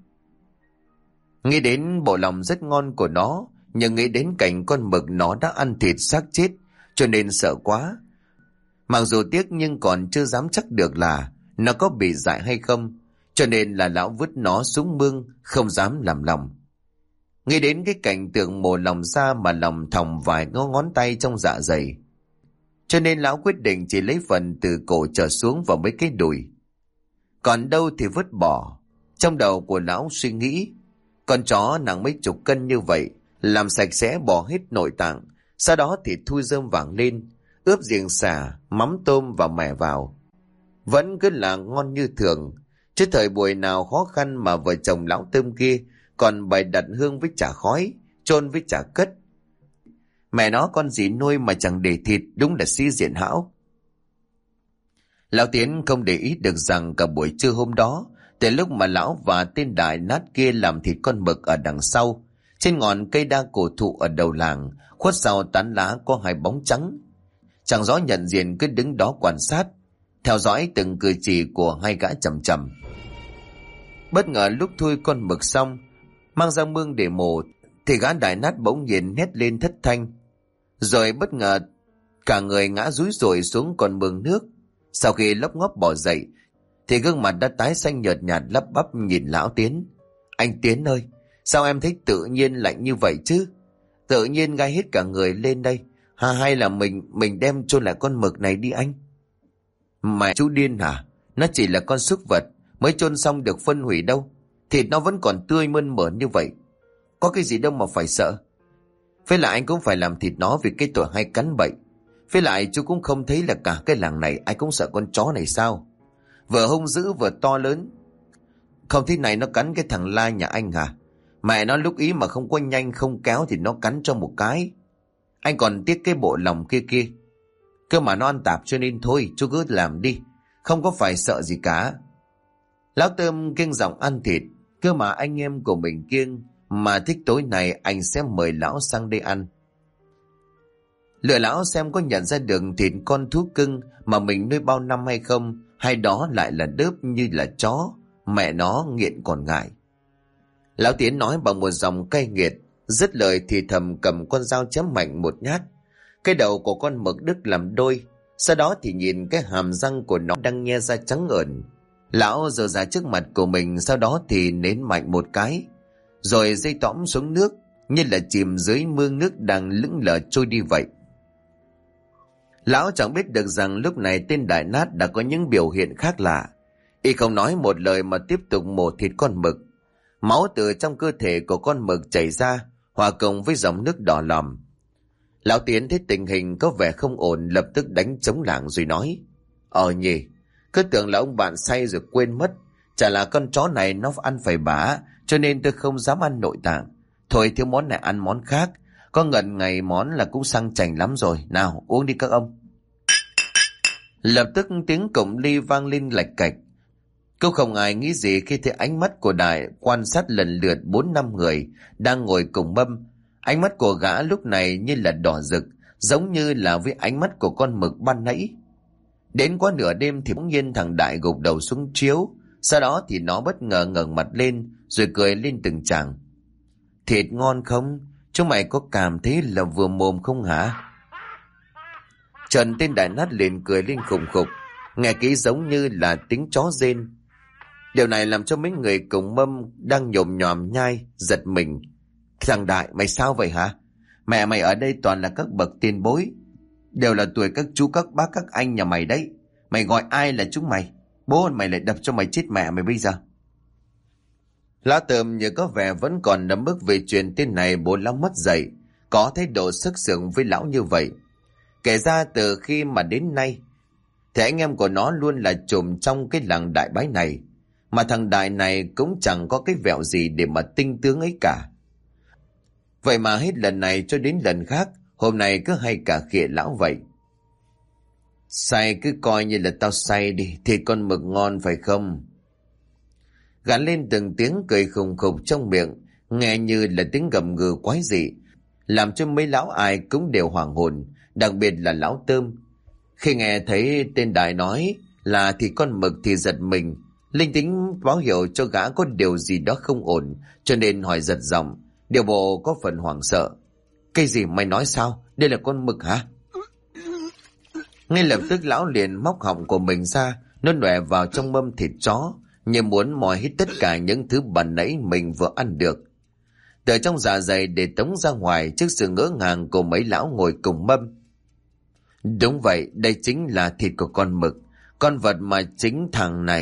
Nghĩ đến bộ lòng rất ngon của nó, nhưng nghĩ đến cảnh con mực nó đã ăn thịt xác chết, cho nên sợ quá. Mặc dù tiếc nhưng còn chưa dám chắc được là nó có bị dại hay không, cho nên là lão vứt nó xuống mương, không dám làm lòng. Nghĩ đến cái cảnh tượng mổ lòng ra mà lòng thòng vài ngón tay trong dạ dày, cho nên lão quyết định chỉ lấy phần từ cổ trở xuống vào mấy cái đùi. Còn đâu thì vứt bỏ. Trong đầu của lão suy nghĩ, con chó nặng mấy chục cân như vậy, làm sạch sẽ bỏ hết nội tạng, sau đó thì thui rơm vàng lên, ướp riềng sả, mắm tôm và mẻ vào. Vẫn cứ là ngon như thường, chứ thời buổi nào khó khăn mà vợ chồng lão Tôm kia còn bày đặt hương với chả khói, chôn với chả cất. Mẹ nó con gì nuôi mà chẳng để thịt, đúng là sĩ diện hão. Lão Tiến không để ý được rằng cả buổi trưa hôm đó, từ lúc mà lão và tên đại nát kia làm thịt con mực ở đằng sau, trên ngọn cây đa cổ thụ ở đầu làng, khuất sau tán lá có hai bóng trắng. Chẳng rõ nhận diện cứ đứng đó quan sát, theo dõi từng cử chỉ của hai gã chằm chằm. Bất ngờ lúc thui con mực xong, mang ra mương để mổ, thì gã đại nát bỗng nhiên hét lên thất thanh. Rồi bất ngờ cả người ngã rúi rủi xuống con mương nước. Sau khi lóc ngóp bò dậy, thì gương mặt đã tái xanh nhợt nhạt, lắp bắp nhìn lão Tiến. Anh Tiến ơi, sao em thấy tự nhiên lạnh như vậy chứ? Tự nhiên gai hết cả người lên đây. Hay là mình đem chôn lại con mực này đi anh? Mẹ chú điên hả? Nó chỉ là con súc vật, mới chôn xong được phân hủy đâu. Thịt nó vẫn còn tươi mơn mởn như vậy, có cái gì đâu mà phải sợ. Với lại anh cũng phải làm thịt nó vì cái tội hay cắn bậy. Với lại chú cũng không thấy là cả cái làng này ai cũng sợ con chó này sao? Vừa hung dữ vừa to lớn. Không thế này nó cắn cái thằng La nhà anh hả? Mẹ nó lúc ý mà không có nhanh không kéo thì nó cắn cho một cái. Anh còn tiếc cái bộ lòng kia kia. Cơ mà nó ăn tạp cho nên thôi, chú cứ làm đi, không có phải sợ gì cả. Lão Tôm kiêng giọng ăn thịt. Cơ mà anh em của mình kiêng, mà thích tối nay anh sẽ mời lão sang đây ăn. Lựa lão xem có nhận ra được thịt con thú cưng mà mình nuôi bao năm hay không, hay đó lại là đớp như là chó, mẹ nó nghiện còn ngại. Lão Tiến nói bằng một dòng cay nghiệt, dứt lời thì thầm cầm con dao chém mạnh một nhát. Cái đầu của con mực đứt làm đôi, sau đó thì nhìn cái hàm răng của nó đang nhe ra trắng ởn. Lão giơ ra trước mặt của mình, sau đó thì nến mạnh một cái, rồi dây tõm xuống nước, như là chìm dưới mương nước đang lững lờ trôi đi vậy. Lão chẳng biết được rằng lúc này tên đại nát đã có những biểu hiện khác lạ. Y không nói một lời mà tiếp tục mổ thịt con mực. Máu từ trong cơ thể của con mực chảy ra, hòa cùng với dòng nước đỏ lòm. Lão Tiến thấy tình hình có vẻ không ổn, lập tức đánh trống lảng rồi nói: Nhỉ, cứ tưởng là ông bạn say rồi quên mất. Chả là con chó này nó ăn phải bả, cho nên tôi không dám ăn nội tạng. Thôi thiếu món này ăn món khác, có ngần ngày món là cũng sang chảnh lắm rồi. Nào uống đi các ông. Lập tức tiếng cổng ly vang lên lạch cạch. Cô không ai nghĩ gì khi thấy ánh mắt của Đại quan sát lần lượt 4-5 người đang ngồi cùng mâm. Ánh mắt của gã lúc này như là đỏ rực, giống như là với ánh mắt của con mực ban nãy. Đến quá nửa đêm thì bỗng nhiên thằng Đại gục đầu xuống chiếu. Sau đó thì nó bất ngờ ngẩng mặt lên, rồi cười lên từng tràng. Thịt ngon không? Chúng mày có cảm thấy là vừa mồm không hả? Trần tên đại nát liền cười lên khùng khục, nghe kỹ giống như là tiếng chó rên. Điều này làm cho mấy người cùng mâm đang nhồm nhòm nhai giật mình. Thằng Đại, mày sao vậy hả? Mẹ mày ở đây toàn là các bậc tiền bối, đều là tuổi các chú các bác các anh nhà mày đấy. Mày gọi ai là chúng mày? Bố mày lại đập cho mày chết mẹ mày bây giờ. Lá Tôm như có vẻ vẫn còn nấm bức về chuyện tên này. Bố lão mất dậy, có thái độ sức sượng với lão như vậy. Kể ra từ khi mà đến nay thì anh em của nó luôn là trùm trong cái làng Đại Bái này, mà thằng Đại này cũng chẳng có cái vẹo gì để mà tinh tướng ấy cả. Vậy mà hết lần này cho đến lần khác, hôm nay cứ hay cả khịa lão vậy. Say cứ coi như là tao say đi, thì con mực ngon phải không? Gắn lên từng tiếng cười khùng khục trong miệng, nghe như là tiếng gầm gừ quái dị, làm cho mấy lão ai cũng đều hoảng hồn, đặc biệt là lão Tôm. Khi nghe thấy tên Đại nói là thì con mực thì giật mình, linh tính báo hiệu cho gã có điều gì đó không ổn, cho nên hỏi giật giọng, điều bộ có phần hoảng sợ. Cái gì mày nói sao? Đây là con mực hả? Ngay lập tức lão liền móc họng của mình ra, nó nhoẻ vào trong mâm thịt chó, như muốn moi hết tất cả những thứ bẩn nãy mình vừa ăn được từ trong dạ dày để tống ra ngoài trước sự ngỡ ngàng của mấy lão ngồi cùng mâm. Đúng vậy, đây chính là thịt của con mực, con vật mà chính thằng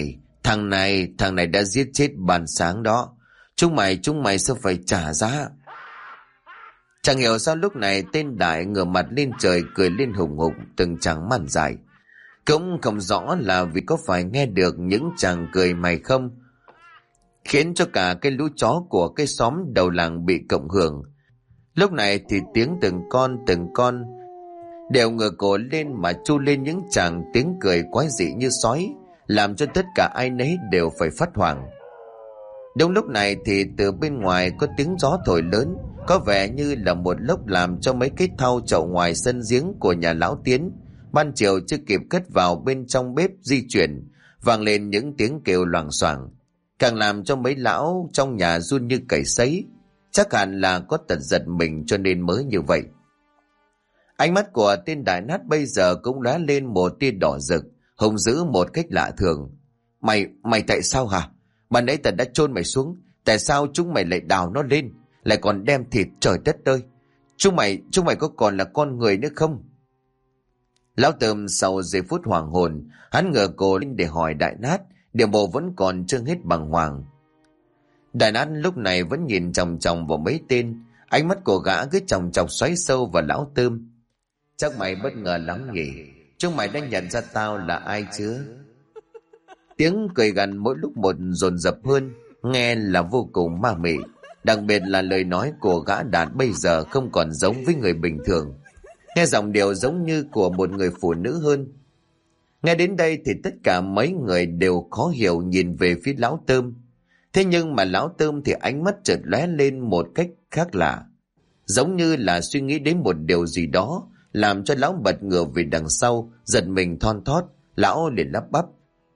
Thằng này đã giết chết ban sáng đó. Chúng mày sẽ phải trả giá. Chẳng hiểu sao lúc này tên Đại ngửa mặt lên trời cười lên hùng hục từng tràng màn dài. Cũng không rõ là vì có phải nghe được những chàng cười mày không, khiến cho cả cái lũ chó của cái xóm đầu làng bị cộng hưởng. Lúc này thì tiếng từng con đều ngửa cổ lên mà chu lên những chàng tiếng cười quái dị như sói, làm cho tất cả ai nấy đều phải phát hoảng. Đúng lúc này thì từ bên ngoài có tiếng gió thổi lớn, có vẻ như là một lốc làm cho mấy cái thau chậu ngoài sân giếng của nhà lão Tiến ban chiều chưa kịp cất vào bên trong bếp di chuyển, vang lên những tiếng kêu loảng xoảng, càng làm cho mấy lão trong nhà run như cầy sấy. Chắc hẳn là có tật giật mình cho nên mới như vậy. Ánh mắt của tên Đại Nát bây giờ cũng lóe lên một tia đỏ rực, hung dữ một cách lạ thường. Mày tại sao hả? Ban nãy tao đã chôn mày xuống, tại sao chúng mày lại đào nó lên, lại còn đem thịt, trời đất ơi. Chúng mày có còn là con người nữa không? Lão Tôm sau giây phút hoàng hồn, hắn ngửa cổ lên để hỏi Đại Nát, điệu bộ vẫn còn chưa hết bàng hoàng. Đại Nát lúc này vẫn nhìn chòng chòng vào mấy tên, ánh mắt của gã cứ chòng chọc xoáy sâu vào Lão Tôm. Chắc mày bất ngờ lắm nhỉ? Chúng mày đã nhận ra tao là ai chưa? Tiếng cười gằn mỗi lúc một dồn dập hơn, nghe là vô cùng ma mị. Đặc biệt là lời nói của gã Đạt bây giờ không còn giống với người bình thường, nghe giọng điệu giống như của một người phụ nữ hơn. Nghe đến đây thì tất cả mấy người đều khó hiểu nhìn về phía Lão Tôm. Thế nhưng mà Lão Tôm thì ánh mắt chợt lóe lên một cách khác lạ, giống như là suy nghĩ đến một điều gì đó, làm cho lão bật ngửa về đằng sau, giật mình thon thót. Lão liền lắp bắp: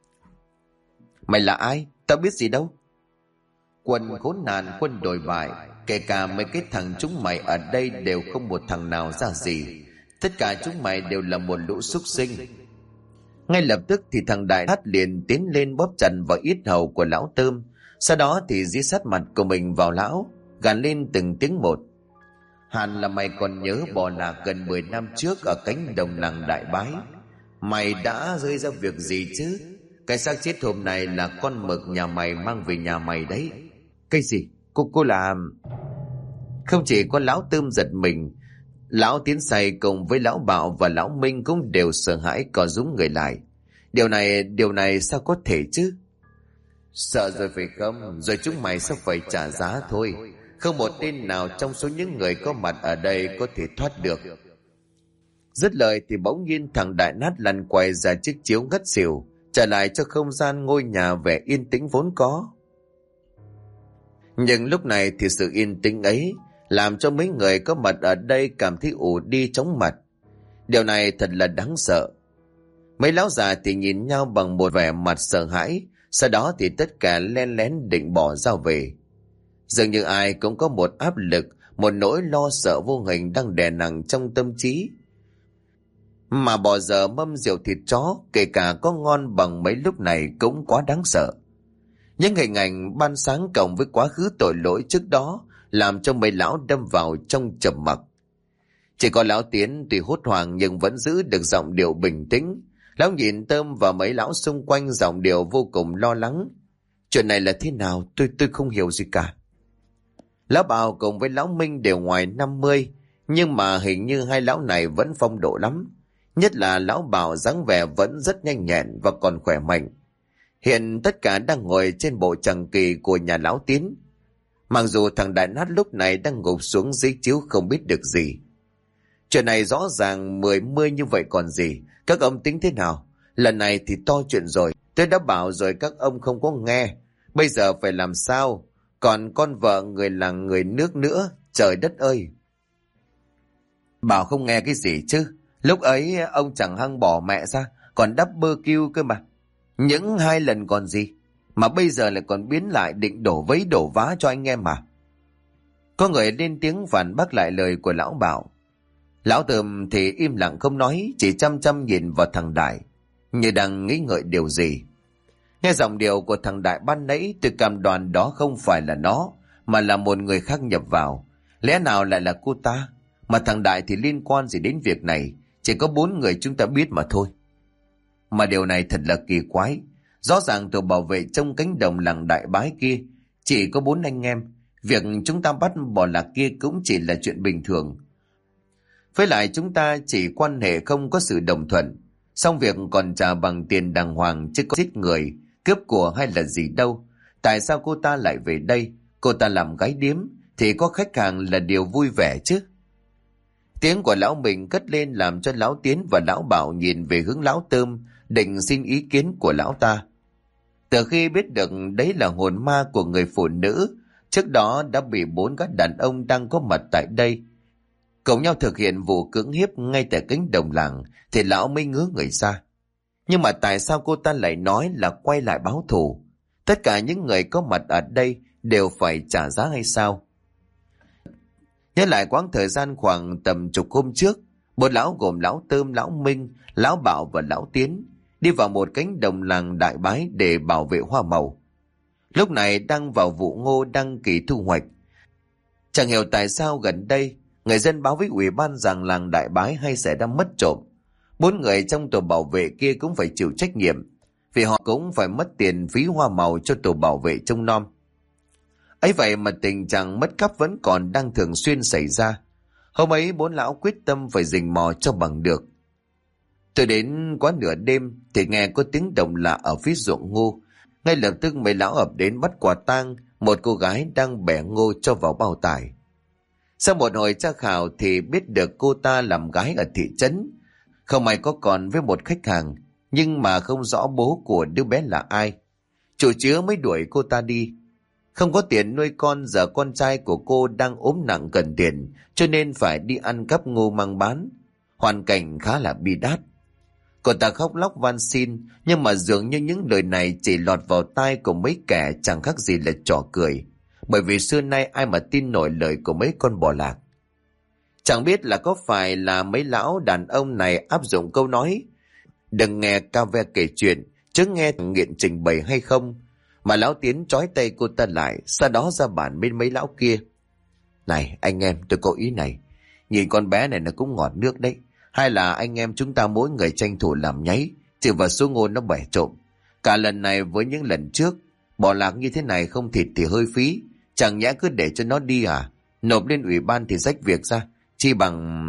Mày là ai? Tao biết gì đâu. Quân khốn nạn, quân đồi bại, kể cả mấy cái thằng chúng mày ở đây đều không một thằng nào ra gì. Tất cả chúng mày đều là một lũ súc sinh. Ngay lập tức thì thằng Đại Nát liền tiến lên bóp chặt vào yết hầu của Lão Tôm, sau đó thì dí sát mặt của mình vào lão, gằn lên từng tiếng một: Hẳn là mày còn nhớ bò lạc gần 10 năm trước ở cánh đồng làng Đại Bái. Mày đã gây ra việc gì chứ? Cái xác chết hôm nay là con mực nhà mày mang về nhà mày đấy. Cái gì? Cô làm? Không chỉ có Lão Tôm giật mình, Lão Tiến Say cùng với Lão Bạo và Lão Minh cũng đều sợ hãi co rúm người lại. Điều này sao có thể chứ? Sợ rồi phải không? Rồi chúng mày sẽ phải trả giá thôi. Không một tên nào trong số những người có mặt ở đây có thể thoát được. Dứt lời thì bỗng nhiên thằng Đại Nát lăn quay ra chiếc chiếu ngất xỉu, trả lại cho không gian ngôi nhà vẻ yên tĩnh vốn có. Nhưng lúc này thì sự yên tĩnh ấy làm cho mấy người có mặt ở đây cảm thấy ù đi chóng mặt. Điều này thật là đáng sợ. Mấy lão già thì nhìn nhau bằng một vẻ mặt sợ hãi, sau đó thì tất cả len lén định bỏ ra về. Dường như ai cũng có một áp lực, một nỗi lo sợ vô hình đang đè nặng trong tâm trí. Mà bỏ giờ mâm rượu thịt chó, kể cả có ngon bằng mấy lúc này cũng quá đáng sợ. Những hình ảnh ban sáng cộng với quá khứ tội lỗi trước đó làm cho mấy lão đâm vào trong trầm mặc. Chỉ có Lão Tiến tuy hốt hoảng nhưng vẫn giữ được giọng điệu bình tĩnh. Lão nhìn Tôm và mấy lão xung quanh, giọng điệu vô cùng lo lắng: Chuyện này là thế nào? Tôi không hiểu gì cả. Lão Bào cùng với Lão Minh đều ngoài 50, nhưng mà hình như hai lão này vẫn phong độ lắm. Nhất là Lão Bào dáng vẻ vẫn rất nhanh nhẹn và còn khỏe mạnh. Hiện tất cả đang ngồi trên bộ chằng kỳ của nhà Lão Tiến. Mặc dù thằng Đại Nát lúc này đang gục xuống dưới chiếu không biết được gì. Chuyện này rõ ràng mươi như vậy còn gì. Các ông tính thế nào? Lần này thì to chuyện rồi. Tôi đã bảo rồi các ông không có nghe. Bây giờ phải làm sao? Còn con vợ người làng người nước nữa. Trời đất ơi! Bảo không nghe cái gì chứ? Lúc ấy ông chẳng hăng bỏ mẹ ra, còn đắp bơ kêu cơ mà. Những 2 lần còn gì? Mà bây giờ lại còn biến lại định đổ vấy đổ vá cho anh em mà. Có người lên tiếng phản bác lại lời của Lão Bảo. Lão Tôm thì im lặng không nói, chỉ chăm chăm nhìn vào thằng Đại, như đang nghĩ ngợi điều gì. Nghe giọng điệu của thằng Đại ban nãy, tôi cảm đoán đó không phải là nó, mà là một người khác nhập vào. Lẽ nào lại là cô ta? Mà thằng Đại thì liên quan gì đến việc này? Chỉ có 4 người chúng ta biết mà thôi. Mà điều này thật là kỳ quái. Rõ ràng tổ bảo vệ trong cánh đồng làng Đại Bái kia chỉ có 4 anh em. Việc chúng ta bắt bò lạc kia cũng chỉ là chuyện bình thường. Với lại chúng ta chỉ quan hệ không có sự đồng thuận. Xong việc còn trả bằng tiền đàng hoàng chứ có giết người, cướp của hay là gì đâu. Tại sao cô ta lại về đây? Cô ta làm gái điếm thì có khách hàng là điều vui vẻ chứ. Tiếng của lão mình cất lên làm cho lão Tiến và lão Bảo nhìn về hướng lão Tôm, định xin ý kiến của lão ta. Từ khi biết được đấy là hồn ma của người phụ nữ trước đó đã bị 4 gã đàn ông đang có mặt tại đây cùng nhau thực hiện vụ cưỡng hiếp ngay tại cánh đồng làng, thì lão mới ngứa người ra. Nhưng mà tại sao cô ta lại nói là quay lại báo thù? Tất cả những người có mặt ở đây đều phải trả giá hay sao? Nhớ lại quãng thời gian khoảng tầm chục hôm trước, 4 lão gồm lão Tôm, lão Minh, lão Bảo và lão Tiến đi vào một cánh đồng làng Đại Bái để bảo vệ hoa màu. Lúc này đang vào vụ ngô đăng kỳ thu hoạch. Chẳng hiểu tại sao gần đây người dân báo với ủy ban rằng làng Đại Bái hay xảy ra mất trộm. 4 người trong tổ bảo vệ kia cũng phải chịu trách nhiệm, vì họ cũng phải mất tiền phí hoa màu cho tổ bảo vệ trông nom. Ấy vậy mà tình trạng mất cắp vẫn còn đang thường xuyên xảy ra. Hôm ấy 4 lão quyết tâm phải rình mò cho bằng được. Từ đến quá nửa đêm thì nghe có tiếng động lạ ở phía ruộng ngô. Ngay lập tức mấy lão ập đến bắt quả tang một cô gái đang bẻ ngô cho vào bao tải. Sau một hồi tra khảo thì biết được cô ta làm gái ở thị trấn. Không may có còn với một khách hàng, nhưng mà không rõ bố của đứa bé là ai. Chủ chứa mới đuổi cô ta đi. Không có tiền nuôi con, giờ con trai của cô đang ốm nặng cần tiền, cho nên phải đi ăn cắp ngô mang bán. Hoàn cảnh khá là bi đát. Cô ta khóc lóc van xin, nhưng mà dường như những lời này chỉ lọt vào tai của mấy kẻ chẳng khác gì là trò cười. Bởi vì xưa nay ai mà tin nổi lời của mấy con bò lạc. Chẳng biết là có phải là mấy lão đàn ông này áp dụng câu nói đừng nghe ca ve kể chuyện, chứ nghe nghiện trình bày hay không, mà lão Tiến trói tay cô ta lại, sau đó ra bản bên mấy lão kia. Này anh em, tôi có ý này. Nhìn con bé này nó cũng ngọt nước đấy. Hay là anh em chúng ta mỗi người tranh thủ làm nháy, chỉ vào số ngô nó bẻ trộm. Cả lần này với những lần trước, bỏ lạc như thế này không thịt thì hơi phí. Chẳng nhẽ cứ để cho nó đi à? Nộp lên ủy ban thì rách việc ra. Chi bằng...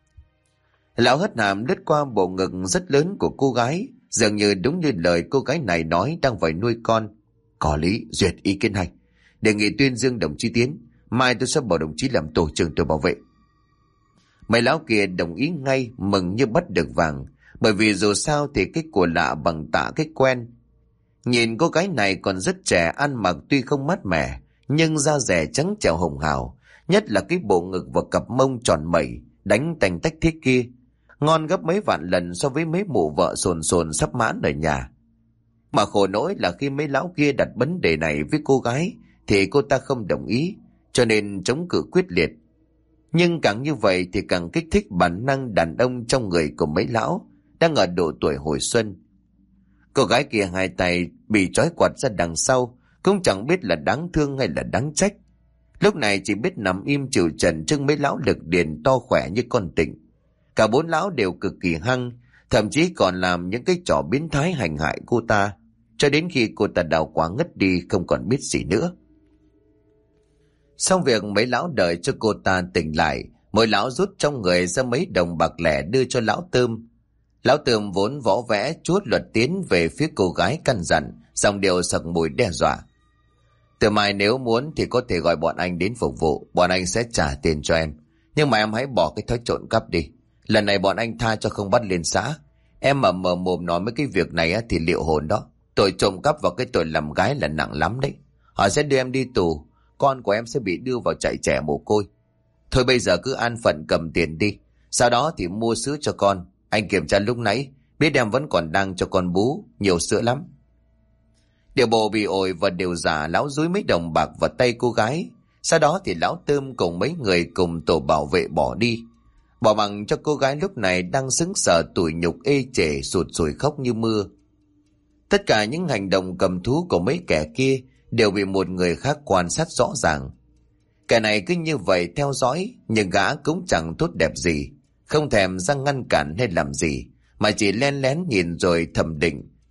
Lão hất hàm lướt qua bộ ngực rất lớn của cô gái, dường như đúng như lời cô gái này nói đang phải nuôi con. Có lý, duyệt ý kiến hay. Đề nghị tuyên dương đồng chí Tiến. Mai tôi sẽ bảo đồng chí làm tổ trưởng tổ bảo vệ. Mấy lão kia đồng ý ngay, mừng như bắt được vàng. Bởi vì dù sao thì cái của lạ bằng tạ cái quen. Nhìn cô gái này còn rất trẻ, ăn mặc tuy không mát mẻ, nhưng da dẻ trắng trẻo hồng hào. Nhất là cái bộ ngực và cặp mông tròn mẩy, đánh tành tách thế kia. Ngon gấp mấy vạn lần so với mấy mụ vợ sồn sồn sắp mãn ở nhà. Mà khổ nỗi là khi mấy lão kia đặt vấn đề này với cô gái thì cô ta không đồng ý, cho nên chống cự quyết liệt. Nhưng càng như vậy thì càng kích thích bản năng đàn ông trong người của mấy lão đang ở độ tuổi hồi xuân. Cô gái kia hai tay bị trói quạt ra đằng sau, cũng chẳng biết là đáng thương hay là đáng trách. Lúc này chỉ biết nằm im chịu trần trước mấy lão lực điền to khỏe như con tịnh. Cả 4 lão đều cực kỳ hăng, thậm chí còn làm những cái trò biến thái hành hại cô ta, cho đến khi cô ta đau quá ngất đi không còn biết gì nữa. Xong việc mấy lão đợi cho cô ta tỉnh lại, mỗi lão rút trong người ra mấy đồng bạc lẻ đưa cho lão Tôm. Lão Tôm vốn võ vẽ chuốt luật tiến về phía cô gái căn dặn, giọng điệu sặc mùi đe dọa. Từ mai nếu muốn thì có thể gọi bọn anh đến phục vụ, bọn anh sẽ trả tiền cho em. Nhưng mà em hãy bỏ cái thói trộm cắp đi. Lần này bọn anh tha cho không bắt lên xã. Em mà mở mồm nói mấy cái việc này thì liệu hồn đó. Tội trộm cắp và cái tội làm gái là nặng lắm đấy. Họ sẽ đưa em đi tù. Con của em sẽ bị đưa vào trại trẻ mồ côi. Thôi bây giờ cứ an phận cầm tiền đi. Sau đó thì mua sữa cho con. Anh kiểm tra lúc nãy, biết em vẫn còn đang cho con bú, nhiều sữa lắm. Điều bộ bị ổi và điều giả lão dúi mấy đồng bạc vào tay cô gái. Sau đó thì lão Tôm cùng mấy người cùng tổ bảo vệ bỏ đi. Bỏ bằng cho cô gái lúc này đang sững sờ tủi nhục ê chề sụt sùi khóc như mưa. Tất cả những hành động cầm thú của mấy kẻ kia đều bị một người khác quan sát rõ ràng. Kẻ này cứ như vậy theo dõi, nhưng gã cũng chẳng tốt đẹp gì, không thèm ra ngăn cản hay làm gì, mà chỉ len lén nhìn rồi thẩm định,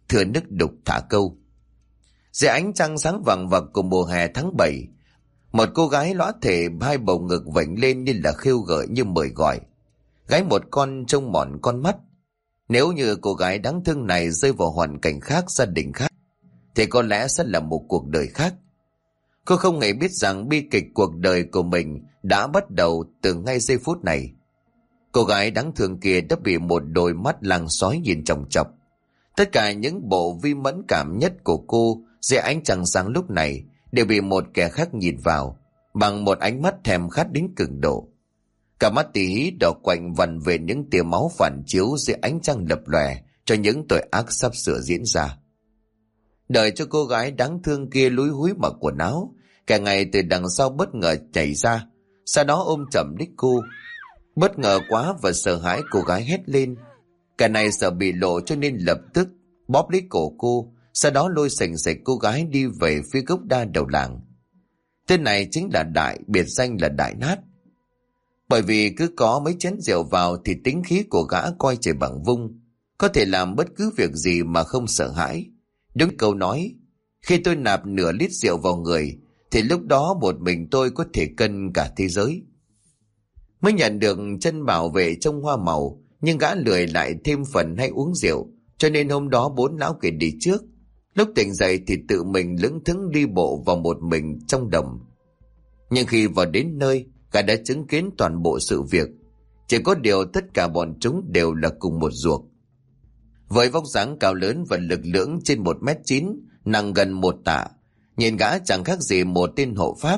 thưa nước đục thả câu. Dưới ánh trăng sáng vàng vặc của mùa hè tháng 7, một cô gái lõa thể, hai bầu ngực vểnh lên như là khêu gợi, như mời gọi. Gái một con trông mòn con mắt. Nếu như cô gái đáng thương này rơi vào hoàn cảnh khác, gia đình khác, thì có lẽ sẽ là một cuộc đời khác. Cô không hề biết rằng bi kịch cuộc đời của mình đã bắt đầu từ ngay giây phút này. Cô gái đáng thương kia đã bị một đôi mắt lăng sói nhìn chòng chọc. Tất cả những bộ vi mẫn cảm nhất của cô dưới ánh trăng sáng lúc này đều bị một kẻ khác nhìn vào bằng một ánh mắt thèm khát đến cực độ. Cả mắt tỉ hí đỏ quạnh vằn về những tia máu phản chiếu dưới ánh trăng lập lòe cho những tội ác sắp sửa diễn ra. Đợi cho cô gái đáng thương kia lúi húi mặc quần áo, kẻ ngày từ đằng sau bất ngờ chạy ra, sau đó ôm chầm đích cô. Bất ngờ quá và sợ hãi, cô gái hét lên. Kẻ này sợ bị lộ cho nên lập tức bóp lấy cổ cô, sau đó lôi sành sạch cô gái đi về phía gốc đa đầu làng. Tên này chính là Đại, biệt danh là Đại Nát. Bởi vì cứ có mấy chén rượu vào thì tính khí của gã coi trời bằng vung, có thể làm bất cứ việc gì mà không sợ hãi. Đúng câu nói, khi tôi nạp nửa lít rượu vào người thì lúc đó một mình tôi có thể cân cả thế giới. Mới nhận được chân bảo vệ trông hoa màu, nhưng gã lười lại thêm phần hay uống rượu, cho nên hôm đó bốn lão kia đi trước. Lúc tỉnh dậy thì tự mình lững thững đi bộ vào một mình trong đồng. Nhưng khi vào đến nơi, gã đã chứng kiến toàn bộ sự việc. Chỉ có điều tất cả bọn chúng đều là cùng một ruột. Với vóc dáng cao lớn và lực lưỡng trên 1m9, nặng gần 1 tạ, nhìn gã chẳng khác gì một tên hộ pháp.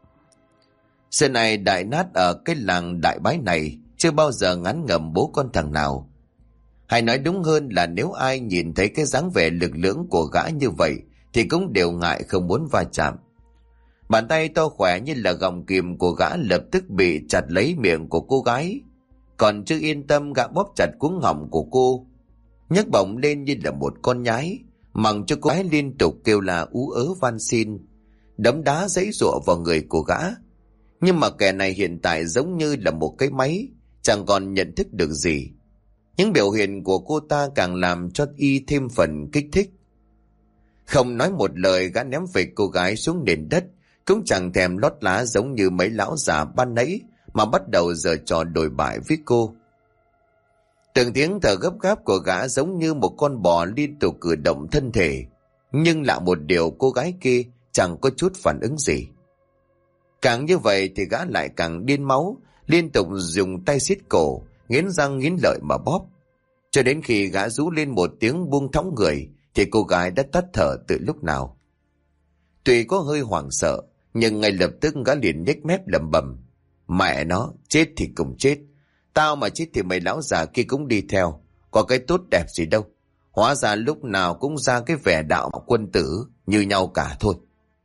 Xưa này Đại Nát ở cái làng Đại Bái này chưa bao giờ ngán ngẩm bố con thằng nào. Hay nói đúng hơn là nếu ai nhìn thấy cái dáng vẻ lực lưỡng của gã như vậy thì cũng đều ngại không muốn va chạm. Bàn tay to khỏe như là gọng kìm của gã lập tức bị chặt lấy miệng của cô gái. Còn chưa yên tâm, gã bóp chặt cuống họng của cô, nhấc bổng lên như là một con nhái, mặc cho cô gái liên tục kêu là ú ớ van xin, đấm đá giãy giụa vào người của gã. Nhưng mà kẻ này hiện tại giống như là một cái máy, chẳng còn nhận thức được gì. Những biểu hiện của cô ta càng làm cho y thêm phần kích thích. Không nói một lời, gã ném về cô gái xuống nền đất, cũng chẳng thèm lót lá giống như mấy lão già ban nãy, mà bắt đầu giở trò đồi bại với cô. Từng tiếng thở gấp gáp của gã giống như một con bò liên tục cử động thân thể, nhưng lạ một điều, cô gái kia chẳng có chút phản ứng gì. Càng như vậy thì gã lại càng điên máu, liên tục dùng tay siết cổ, nghiến răng nghiến lợi mà bóp. Cho đến khi gã rú lên một tiếng buông thõng người thì cô gái đã tắt thở từ lúc nào. Tuy có hơi hoảng sợ, nhưng ngay lập tức gã liền nhếch mép lẩm bẩm: mẹ nó, chết thì cùng chết. Tao mà chết thì mấy lão già kia cũng đi theo, có cái tốt đẹp gì đâu. Hóa ra lúc nào cũng ra cái vẻ đạo quân tử như nhau cả thôi.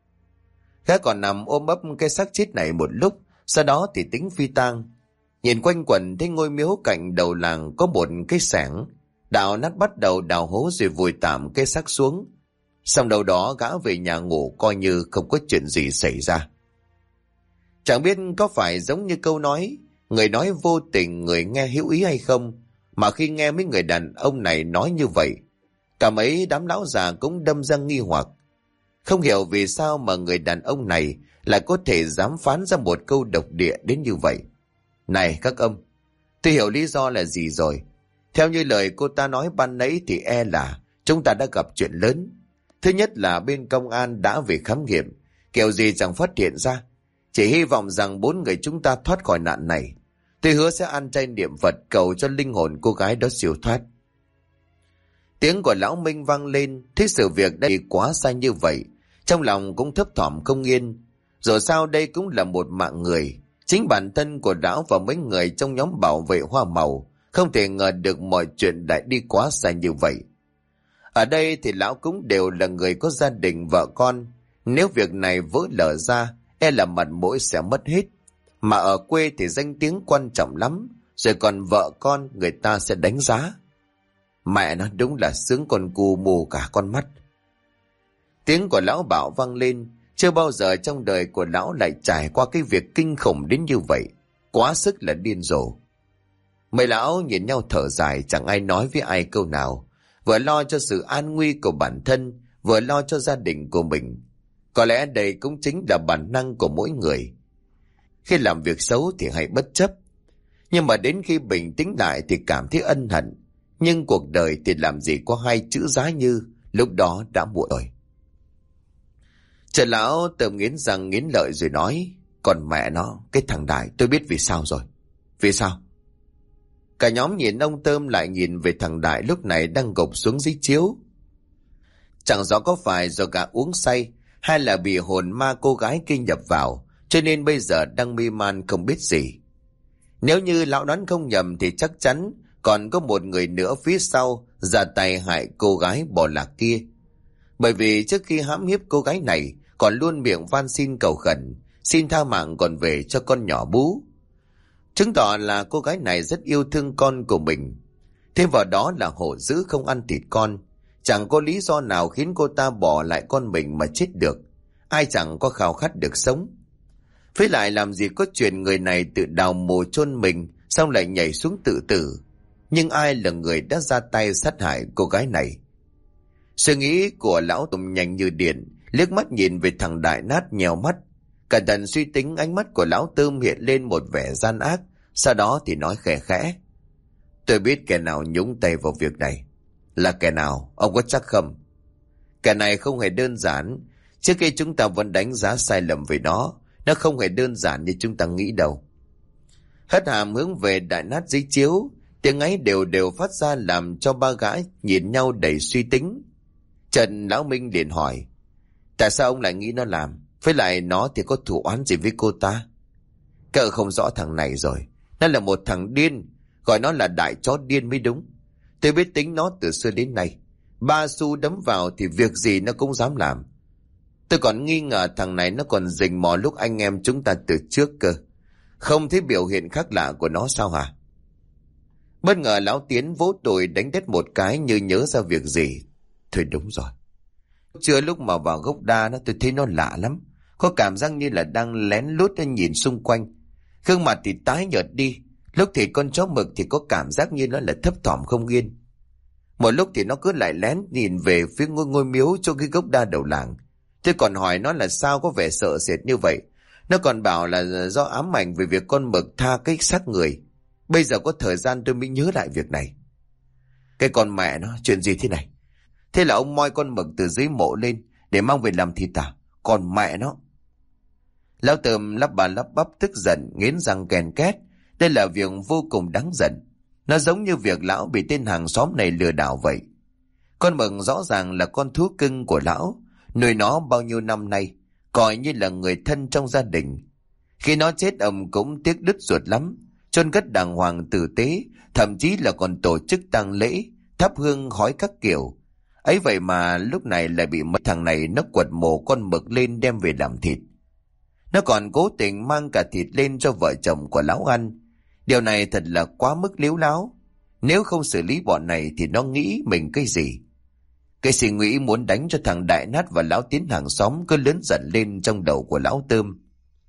Gã còn nằm ôm ấp cái xác chết này một lúc, sau đó thì tính phi tang. Nhìn quanh quẩn thấy ngôi miếu cạnh đầu làng có một cái xẻng, Đạo Nát bắt đầu đào hố rồi vùi tạm cái xác xuống. Xong đầu đó gã về nhà ngủ coi như không có chuyện gì xảy ra. Chẳng biết có phải giống như câu nói, người nói vô tình người nghe hữu ý hay không, mà khi nghe mấy người đàn ông này nói như vậy, cả mấy đám lão già cũng đâm ra nghi hoặc. Không hiểu vì sao mà người đàn ông này lại có thể dám phán ra một câu độc địa đến như vậy. Này các ông, tôi hiểu lý do là gì rồi. Theo như lời cô ta nói ban nãy thì e là chúng ta đã gặp chuyện lớn. Thứ nhất là bên công an đã về khám nghiệm, kiểu gì chẳng phát hiện ra. Chỉ hy vọng rằng 4 người chúng ta thoát khỏi nạn này. Tôi hứa sẽ ăn chay niệm Phật cầu cho linh hồn cô gái đó siêu thoát. Tiếng của lão Minh vang lên, thấy sự việc đã quá sai như vậy, trong lòng cũng thấp thỏm không yên. Dù sao đây cũng là một mạng người. Chính bản thân của lão và mấy người trong nhóm bảo vệ hoa màu không thể ngờ được mọi chuyện lại đi quá sai như vậy. Ở đây thì lão cũng đều là người có gia đình vợ con. Nếu việc này vỡ lở ra, e là mặt mũi sẽ mất hết. Mà ở quê thì danh tiếng quan trọng lắm, rồi còn vợ con người ta sẽ đánh giá. Mẹ nó đúng là sướng con cu mù cả con mắt. Tiếng của lão Bảo vang lên. Chưa bao giờ trong đời của lão lại trải qua cái việc kinh khủng đến như vậy. Quá sức là điên rồ. Mấy lão nhìn nhau thở dài, chẳng ai nói với ai câu nào. vừa lo cho sự an nguy của bản thân, vừa lo cho gia đình của mình. Có lẽ đây cũng chính là bản năng của mỗi người. Khi làm việc xấu thì hãy bất chấp, nhưng mà đến khi bình tĩnh lại thì cảm thấy ân hận. Nhưng cuộc đời thì làm gì có hai chữ giá như, lúc đó đã muộn rồi. Trời lão Tơm nghiến răng nghiến lợi rồi nói, còn mẹ nó, cái thằng Đại tôi biết vì sao rồi. Vì sao? Cả nhóm nhìn ông Tơm lại nhìn về thằng Đại lúc này đang gục xuống dưới chiếu. Chẳng rõ có phải do gã uống say hay là bị hồn ma cô gái kia nhập vào, cho nên bây giờ đang mê man không biết gì. Nếu như lão đoán không nhầm thì chắc chắn còn có một người nữa phía sau ra tay hại cô gái bỏ lạc kia. Bởi vì trước khi hãm hiếp cô gái này còn luôn miệng van xin cầu khẩn, xin tha mạng còn về cho con nhỏ bú. Chứng tỏ là cô gái này rất yêu thương con của mình. Thêm vào đó là hổ dữ không ăn thịt con. Chẳng có lý do nào khiến cô ta bỏ lại con mình mà chết được. Ai chẳng có khao khát được sống. Với lại làm gì có chuyện người này tự đào mồ chôn mình xong lại nhảy xuống tự tử. Nhưng ai là người đã ra tay sát hại cô gái này? Suy nghĩ của lão Tùng nhanh như điện, liếc mắt nhìn về thằng Đại nát nhèo mắt. Cẩn thận suy tính, ánh mắt của lão Tơm hiện lên một vẻ gian ác. Sau đó thì nói khẽ khẽ, tôi biết kẻ nào nhúng tay vào việc này. Là kẻ nào, ông có chắc không? Kẻ này không hề đơn giản. Trước khi chúng ta vẫn đánh giá sai lầm về nó không hề đơn giản như chúng ta nghĩ đâu. Hất hàm hướng về Đại nát dưới chiếu, tiếng ấy đều đều phát ra làm cho ba gã nhìn nhau đầy suy tính. Trần lão Minh liền hỏi, tại sao ông lại nghĩ nó làm? Với lại nó thì có thù oán gì với cô ta? Cậu không rõ thằng này rồi. Nó là một thằng điên, gọi nó là đại chó điên mới đúng. Tôi biết tính nó từ xưa đến nay. 3 xu đấm vào thì việc gì nó cũng dám làm. Tôi còn nghi ngờ thằng này nó còn rình mò lúc anh em chúng ta từ trước cơ. Không thấy biểu hiện khác lạ của nó sao hả? Bất ngờ lão Tiến vỗ đùi đánh đét một cái như nhớ ra việc gì. Thôi đúng rồi. Chưa lúc mà vào gốc đa tôi thấy nó lạ lắm. Có cảm giác như là đang lén lút nhìn xung quanh. Gương mặt thì tái nhợt đi. Lúc thì con chó mực thì có cảm giác như nó là thấp thỏm không yên. Một lúc thì nó cứ lại lén nhìn về phía ngôi miếu cho cái gốc đa đầu làng. Tôi còn hỏi nó là sao có vẻ sợ sệt như vậy. Nó còn bảo là do ám ảnh về việc con mực tha cái xác người. Bây giờ có thời gian tôi mới nhớ lại việc này. Cái con mẹ nó, chuyện gì thế này? Thế là ông moi con mực từ dưới mộ lên để mang về làm thịt à? Còn mẹ nó. Lão Tơm lắp bà lắp bắp tức giận, nghiến răng ken két. Đây là việc vô cùng đáng giận. Nó giống như việc lão bị tên hàng xóm này lừa đảo vậy. Con mực rõ ràng là con thú cưng của lão, nuôi nó bao nhiêu năm nay, coi như là người thân trong gia đình. Khi nó chết ông cũng tiếc đứt ruột lắm, chôn cất đàng hoàng tử tế, thậm chí là còn tổ chức tang lễ, thắp hương khói các kiểu. Ấy vậy mà lúc này lại bị mấy thằng này nó quật mổ con mực lên đem về làm thịt. Nó còn cố tình mang cả thịt lên cho vợ chồng của lão ăn. Điều này thật là quá mức líu láo. Nếu không xử lý bọn này thì nó nghĩ mình cái gì? Cái suy nghĩ muốn đánh cho thằng Đại Nát và lão Tiến hàng xóm cứ lớn dần lên trong đầu của lão Tơm.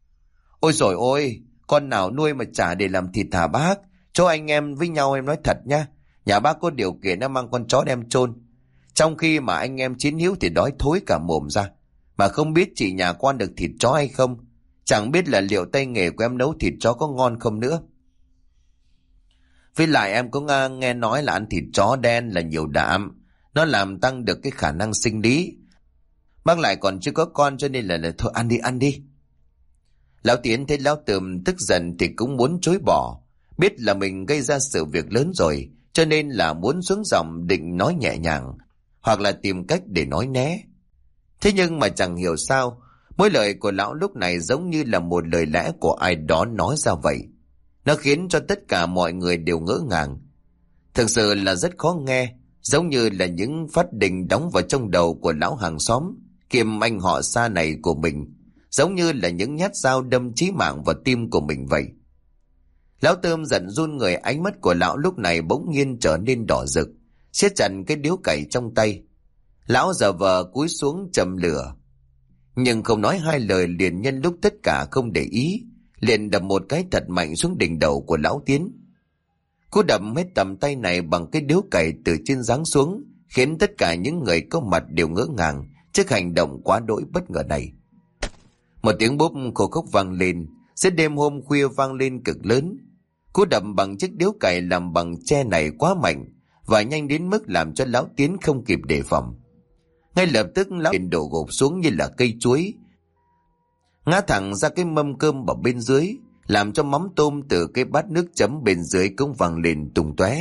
Ôi dồi ôi, con nào nuôi mà chả để làm thịt hả bác? Cho anh em với nhau em nói thật nha. Nhà bác có điều kiện nó mang con chó đem chôn. Trong khi mà anh em chiến hữu thì đói thối cả mồm ra. Mà không biết chị nhà con được thịt chó hay không. Chẳng biết là liệu tay nghề của em nấu thịt chó có ngon không nữa. Với lại em cũng nghe nói là ăn thịt chó đen là nhiều đạm. Nó làm tăng được cái khả năng sinh lý. Bác lại còn chưa có con cho nên là thôi ăn đi. Lão Tiến thấy lão Tơm tức giận thì cũng muốn chối bỏ. Biết là mình gây ra sự việc lớn rồi, cho nên là muốn xuống giọng định nói nhẹ nhàng, hoặc là tìm cách để nói né. Thế nhưng mà chẳng hiểu sao, mỗi lời của lão lúc này giống như là một lời lẽ của ai đó nói ra vậy. Nó khiến cho tất cả mọi người đều ngỡ ngàng. Thực sự là rất khó nghe, giống như là những phát đình đóng vào trong đầu của lão hàng xóm, kiêm anh họ xa này của mình, giống như là những nhát dao đâm chí mạng vào tim của mình vậy. Lão Tơm giận run người, ánh mắt của lão lúc này bỗng nhiên trở nên đỏ rực, siết chặt cái điếu cày trong tay. Lão giả vờ cúi xuống châm lửa, nhưng không nói hai lời liền nhân lúc tất cả không để ý, liền đập một cái thật mạnh xuống đỉnh đầu của lão Tiến. Cú đập hết tầm tay này bằng cái điếu cày từ trên giáng xuống, khiến tất cả những người có mặt đều ngỡ ngàng trước hành động quá đỗi bất ngờ này. Một tiếng bốp khô khốc vang lên, giữa đêm hôm khuya vang lên cực lớn. Cú đập bằng chiếc điếu cày làm bằng tre này quá mạnh và nhanh đến mức làm cho lão Tiến không kịp đề phòng. Ngay lập tức lão Tiến đổ gục xuống như là cây chuối, ngã thẳng ra cái mâm cơm ở bên dưới, làm cho mắm tôm từ cái bát nước chấm bên dưới cũng văng lên tung tóe.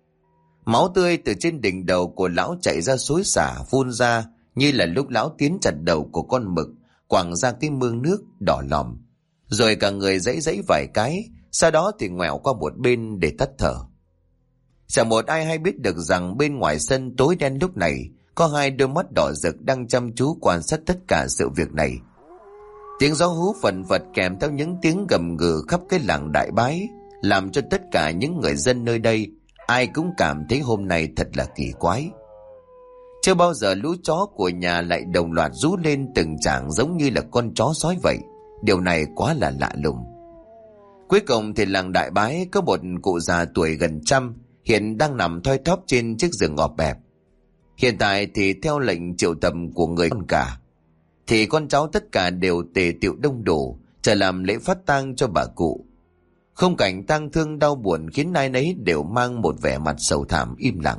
Máu tươi từ trên đỉnh đầu của lão chảy ra xối xả phun ra, như là lúc lão Tiến chặt đầu của con mực quẳng ra cái mương nước đỏ lòm. Rồi cả người giãy giãy vài cái, sau đó thì ngoẹo qua một bên để tắt thở. Chẳng một ai hay biết được rằng bên ngoài sân tối đen lúc này có hai đôi mắt đỏ rực đang chăm chú quan sát tất cả sự việc này. Tiếng gió hú phần phật kèm theo những tiếng gầm gừ khắp cái làng Đại Bái, làm cho tất cả những người dân nơi đây ai cũng cảm thấy hôm nay thật là kỳ quái. Chưa bao giờ lũ chó của nhà lại đồng loạt rú lên từng tràng giống như là con chó sói vậy. Điều này quá là lạ lùng. Cuối cùng thì làng Đại Bái có một cụ già tuổi gần trăm, hiện đang nằm thoi thóp trên chiếc giường ọp ẹp. Hiện tại thì theo lệnh triệu tập của người con cả, thì con cháu tất cả đều tề tựu đông đủ chờ làm lễ phát tang cho bà cụ. Khung cảnh tang thương đau buồn khiến ai nấy đều mang một vẻ mặt sầu thảm im lặng.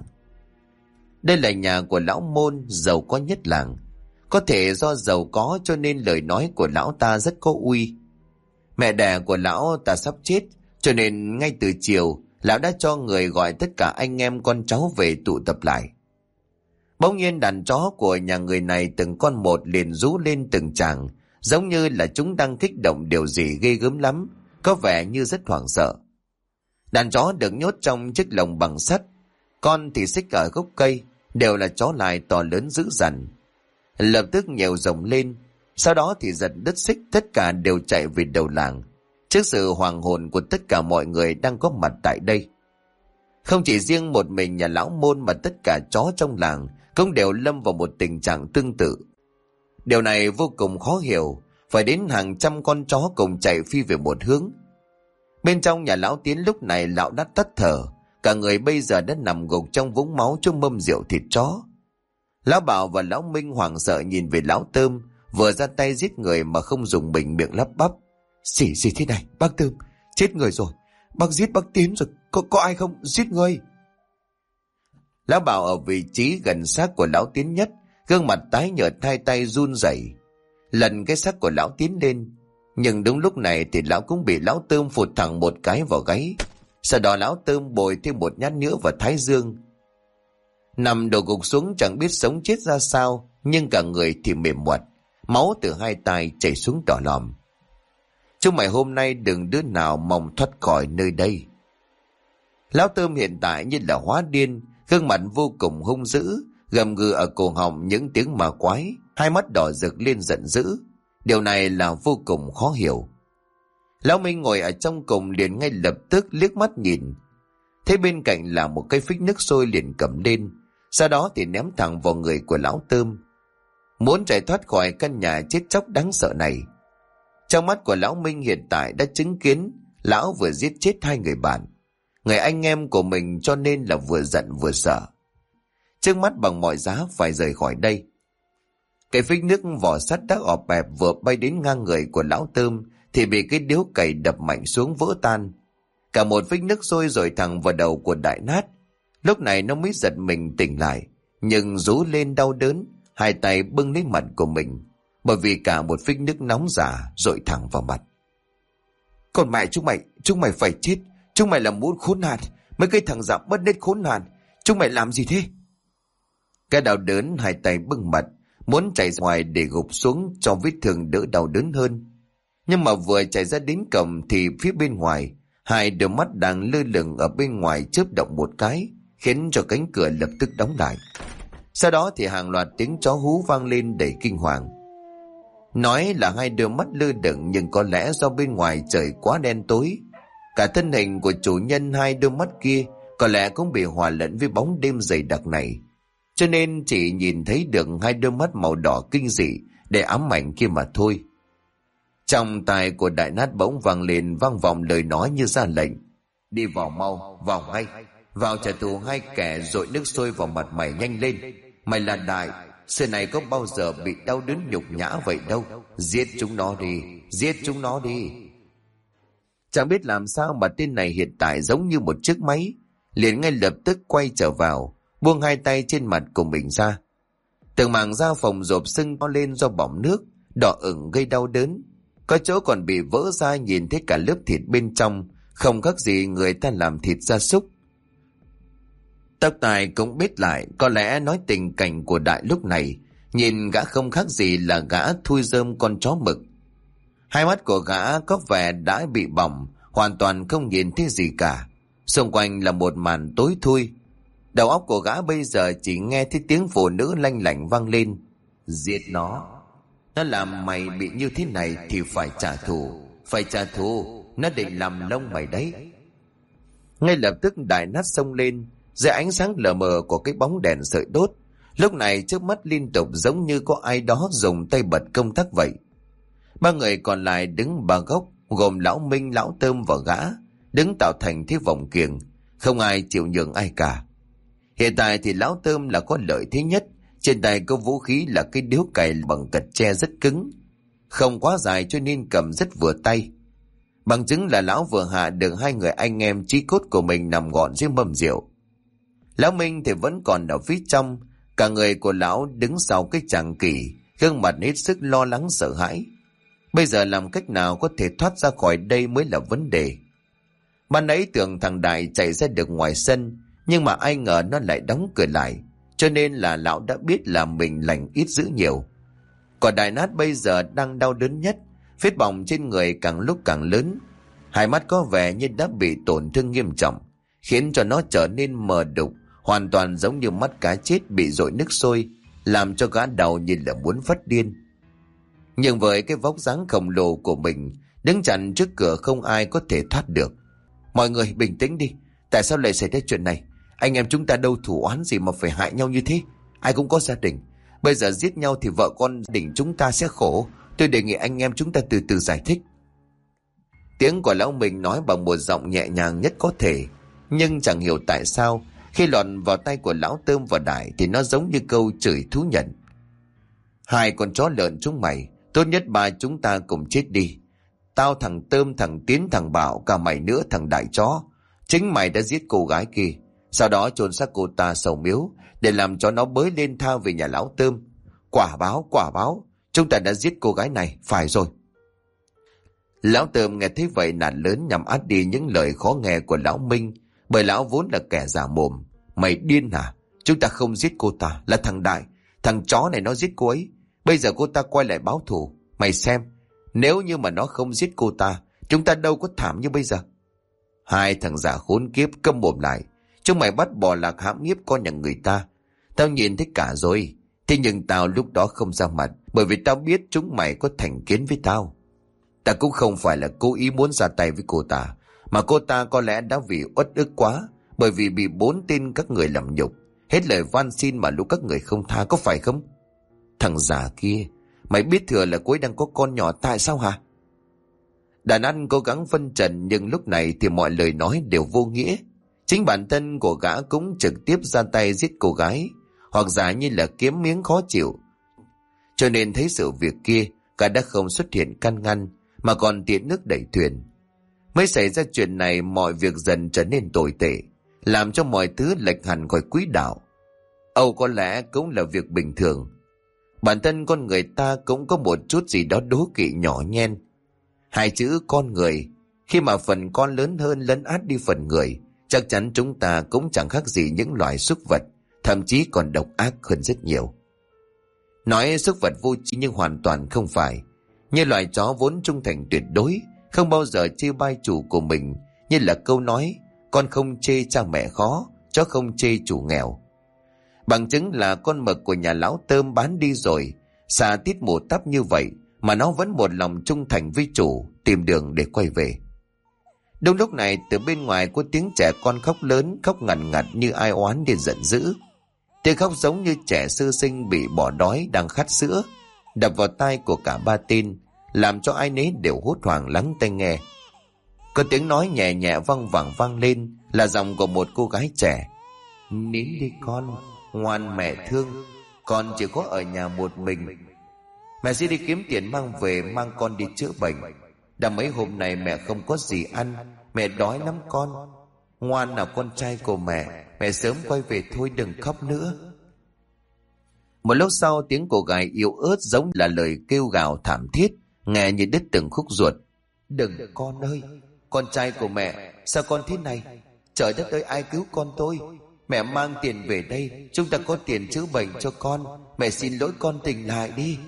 Đây là nhà của lão Môn, giàu có nhất làng. Có thể do giàu có cho nên lời nói của lão ta rất có uy. Mẹ đẻ của lão ta sắp chết, cho nên ngay từ chiều lão đã cho người gọi tất cả anh em con cháu về tụ tập lại. Bỗng nhiên đàn chó của nhà người này từng con một liền rú lên từng tràng, giống như là chúng đang kích động điều gì ghê gớm lắm, có vẻ như rất hoảng sợ. Đàn chó được nhốt trong chiếc lồng bằng sắt, con thì xích ở gốc cây, đều là chó lai to lớn dữ dằn. Lập tức nhiều rồng lên, sau đó thì giật đứt xích, tất cả đều chạy về đầu làng, trước sự hoàng hồn của tất cả mọi người đang có mặt tại đây. Không chỉ riêng một mình nhà lão Môn mà tất cả chó trong làng cũng đều lâm vào một tình trạng tương tự. Điều này vô cùng khó hiểu, phải đến hàng trăm con chó cùng chạy phi về một hướng. Bên trong nhà lão Tiến lúc này lão đã tắt thở, cả người bây giờ đã nằm gục trong vũng máu trong mâm rượu thịt chó. Lão Bảo và lão Minh hoảng sợ nhìn về lão Tôm, vừa ra tay giết người mà không dùng bình miệng lắp bắp: Gì thế này, bác Tôm, chết người rồi, bác giết bác Tiến rồi, có ai không, giết người. Lão Bảo ở vị trí gần xác của lão Tiến nhất, gương mặt tái nhợt, hai tay run rẩy lần cái xác của lão Tiến lên. Nhưng đúng lúc này thì lão cũng bị lão Tôm phụt thẳng một cái vào gáy. Sau đó lão Tôm bồi thêm một nhát nữa vào thái dương. Nằm đổ gục xuống chẳng biết sống chết ra sao, nhưng cả người thì mềm muột, máu từ hai tay chảy xuống đỏ lòm. Chúng mày hôm nay đừng đứa nào mong thoát khỏi nơi đây. Lão Tôm hiện tại như là hóa điên, gương mặt vô cùng hung dữ, gầm gừ ở cổ họng những tiếng ma quái, hai mắt đỏ rực lên giận dữ. Điều này là vô cùng khó hiểu. Lão Minh ngồi ở trong cùng liền ngay lập tức liếc mắt nhìn, thấy bên cạnh là một cái phích nước sôi liền cầm lên, sau đó thì ném thẳng vào người của lão Tôm, muốn chạy thoát khỏi căn nhà chết chóc đáng sợ này. Trong mắt của lão Minh hiện tại đã chứng kiến lão vừa giết chết hai người bạn, người anh em của mình, cho nên là vừa giận vừa sợ. Trước mắt bằng mọi giá phải rời khỏi đây. Cái phích nước vỏ sắt đã ọp ẹp vừa bay đến ngang người của lão Tôm thì bị cái điếu cày đập mạnh xuống vỡ tan. Cả một phích nước sôi rồi thẳng vào đầu của Đại Nát. Lúc này nó mới giật mình tỉnh lại, nhưng rú lên đau đớn, hai tay bưng lấy mặt của mình, bởi vì cả một phích nước nóng giả dội thẳng vào mặt. Còn mẹ chúng mày phải chết, chúng mày là muốn khốn nạn, mấy cái thằng dạo bất nết khốn nạn, chúng mày làm gì thế? Cái đau đớn hai tay bưng mặt, muốn chạy ra ngoài để gục xuống cho vết thương đỡ đau đớn hơn. Nhưng mà vừa chạy ra đến cổng thì phía bên ngoài, hai đôi mắt đang lơ lửng ở bên ngoài chớp động một cái, khiến cho cánh cửa lập tức đóng lại. Sau đó thì hàng loạt tiếng chó hú vang lên đầy kinh hoàng. Nói là hai đôi mắt lơ lửng, nhưng có lẽ do bên ngoài trời quá đen tối, cả thân hình của chủ nhân hai đôi mắt kia có lẽ cũng bị hòa lẫn với bóng đêm dày đặc này, cho nên chỉ nhìn thấy được hai đôi mắt màu đỏ kinh dị để ám ảnh kia mà thôi. Trong tai của Đại Nát bỗng vang lên vang vọng lời nói như ra lệnh: Đi vào mau, vào ngay, Vào trả thù hai kẻ dội nước sôi vào mặt mày, nhanh lên. Mày là Đại, xưa này có bao giờ bị đau đớn nhục nhã vậy đâu. Giết chúng nó đi, giết chúng nó đi. Chẳng biết làm sao mà tên này hiện tại giống như một chiếc máy, liền ngay lập tức quay trở vào, buông hai tay trên mặt của mình ra. Từng mảng da phồng rộp sưng to lên do bỏng nước, đỏ ửng gây đau đớn. Có chỗ còn bị vỡ ra, nhìn thấy cả lớp thịt bên trong, không khác gì người ta làm thịt gia súc. Tóc tai cũng bết lại, có lẽ nói tình cảnh của Đại lúc này, nhìn gã không khác gì là gã thui rơm con chó mực. Hai mắt của gã có vẻ đã bị bỏng, hoàn toàn không nhìn thấy gì cả. Xung quanh là một màn tối thui. Đầu óc của gã bây giờ chỉ nghe thấy tiếng phụ nữ lanh lảnh vang lên. Giết nó. Nó làm mày bị như thế này thì phải trả thù. Phải trả thù. Nó định làm lông mày đấy. Ngay lập tức Đại nát xông lên, dưới ánh sáng lờ mờ của cái bóng đèn sợi đốt. Lúc này trước mắt liên tục giống như có ai đó dùng tay bật công tắc vậy. Ba người còn lại đứng ba góc, gồm lão Minh, lão Tôm và gã, đứng tạo thành thế vòng kiềng, không ai chịu nhường ai cả. Hiện tại thì lão Tôm là có lợi thế nhất, trên tay có vũ khí là cái điếu cày bằng cật tre rất cứng, không quá dài cho nên cầm rất vừa tay. Bằng chứng là lão vừa hạ được hai người anh em chí cốt của mình nằm gọn dưới mâm rượu. Lão Minh thì vẫn còn ở phía trong, cả người của lão đứng sau cái tràng kỷ, gương mặt hết sức lo lắng sợ hãi. Bây giờ làm cách nào có thể thoát ra khỏi đây mới là vấn đề. Ban nãy tưởng thằng Đại chạy ra được ngoài sân, nhưng mà ai ngờ nó lại đóng cửa lại, cho nên là lão đã biết là mình lành ít dữ nhiều. Còn Đại Nát bây giờ đang đau đớn nhất, vết bỏng trên người càng lúc càng lớn, hai mắt có vẻ như đã bị tổn thương nghiêm trọng, khiến cho nó trở nên mờ đục, hoàn toàn giống như mắt cá chết bị dội nước sôi, làm cho gã đau như là muốn phát điên. Nhưng với cái vóc dáng khổng lồ của mình, đứng chặn trước cửa không ai có thể thoát được. Mọi người bình tĩnh đi, tại sao lại xảy ra chuyện này? Anh em chúng ta đâu thủ oán gì mà phải hại nhau như thế? Ai cũng có gia đình, bây giờ giết nhau thì vợ con gia đình chúng ta sẽ khổ. Tôi đề nghị anh em chúng ta từ từ giải thích. Tiếng của lão Minh nói bằng một giọng nhẹ nhàng nhất có thể, nhưng chẳng hiểu tại sao khi lọt vào tay của lão Tôm và Đại thì nó giống như câu chửi thú nhận. Hai con chó lợn chúng mày, tốt nhất ba chúng ta cùng chết đi. Tao, thằng Tôm, thằng Tiến, thằng Bảo, cả mày nữa thằng Đại chó. Chính mày đã giết cô gái kia, sau đó chôn xác cô ta sầu miếu để làm cho nó bới lên tha về nhà lão Tôm. Quả báo, chúng ta đã giết cô gái này, phải rồi. Lão Tôm nghe thấy vậy nạt lớn nhằm át đi những lời khó nghe của lão Minh, bởi lão vốn là kẻ già mồm. Mày điên hả? Chúng ta không giết cô ta, là thằng Đại, thằng chó này nó giết cô ấy. Bây giờ cô ta quay lại báo thù, mày xem, nếu như mà nó không giết cô ta, chúng ta đâu có thảm như bây giờ. Hai thằng già khốn kiếp, câm mồm lại. Chúng mày bắt bò lạc hãm hiếp con nhà người ta. Tao nhìn thấy cả rồi. Thế nhưng tao lúc đó không ra mặt, bởi vì tao biết chúng mày có thành kiến với tao. Ta cũng không phải là cố ý muốn ra tay với cô ta, mà cô ta có lẽ đã vì uất ức quá, bởi vì bị 4 tên các người làm nhục, hết lời van xin mà lúc các người không tha, có phải không? Thằng già kia, mày biết thừa là cô ấy đang có con nhỏ, tại sao hả? Đàn anh cố gắng phân trần, nhưng lúc này thì mọi lời nói đều vô nghĩa. Chính bản thân của gã cũng trực tiếp ra tay giết cô gái, hoặc giả như là kiếm miếng khó chịu. Cho nên thấy sự việc kia, gã đã không xuất hiện can ngăn, mà còn tiễn nước đẩy thuyền. Mới xảy ra chuyện này, mọi việc dần trở nên tồi tệ, làm cho mọi thứ lệch hẳn khỏi quỹ đạo. Âu có lẽ cũng là việc bình thường. Bản thân con người ta cũng có một chút gì đó đố kỵ nhỏ nhen. Hai chữ con người, khi mà phần con lớn hơn lấn át đi phần người, chắc chắn chúng ta cũng chẳng khác gì những loài súc vật, thậm chí còn độc ác hơn rất nhiều. Nói súc vật vô tri nhưng hoàn toàn không phải. Như loài chó vốn trung thành tuyệt đối, không bao giờ chê bai chủ của mình, như là câu nói con không chê cha mẹ khó, chó không chê chủ nghèo. Bằng chứng là con mực của nhà lão Tôm bán đi rồi, xà tít mù tắp như vậy mà nó vẫn một lòng trung thành với chủ, tìm đường để quay về. Đúng lúc này, từ bên ngoài có tiếng trẻ con khóc lớn, khóc ngằn ngặt như ai oán đến giận dữ. Tiếng khóc giống như trẻ sơ sinh bị bỏ đói đang khát sữa, đập vào tai của cả ba tên, làm cho ai nấy đều hốt hoảng lắng tai nghe. Có tiếng nói nhẹ nhẹ văng vẳng vang lên, là giọng của một cô gái trẻ. Nín đi con, ngoan mẹ thương, con chỉ có ở nhà một mình. Mẹ sẽ đi kiếm tiền mang về mang con đi chữa bệnh. Đã mấy hôm nay mẹ không có gì ăn, mẹ đói lắm con. Ngoan nào con trai của mẹ sớm quay về thôi, đừng khóc nữa. Một lúc sau, tiếng cô gái yếu ớt giống là lời kêu gào thảm thiết, nghe như đứt từng khúc ruột. Đừng con ơi, con trai của mẹ, sao con thế này? Trời đất ơi, ai cứu con tôi? Mẹ mang tiền về đây, chúng ta có tiền chữa bệnh cho con. Mẹ xin lỗi con, tỉnh lại đi.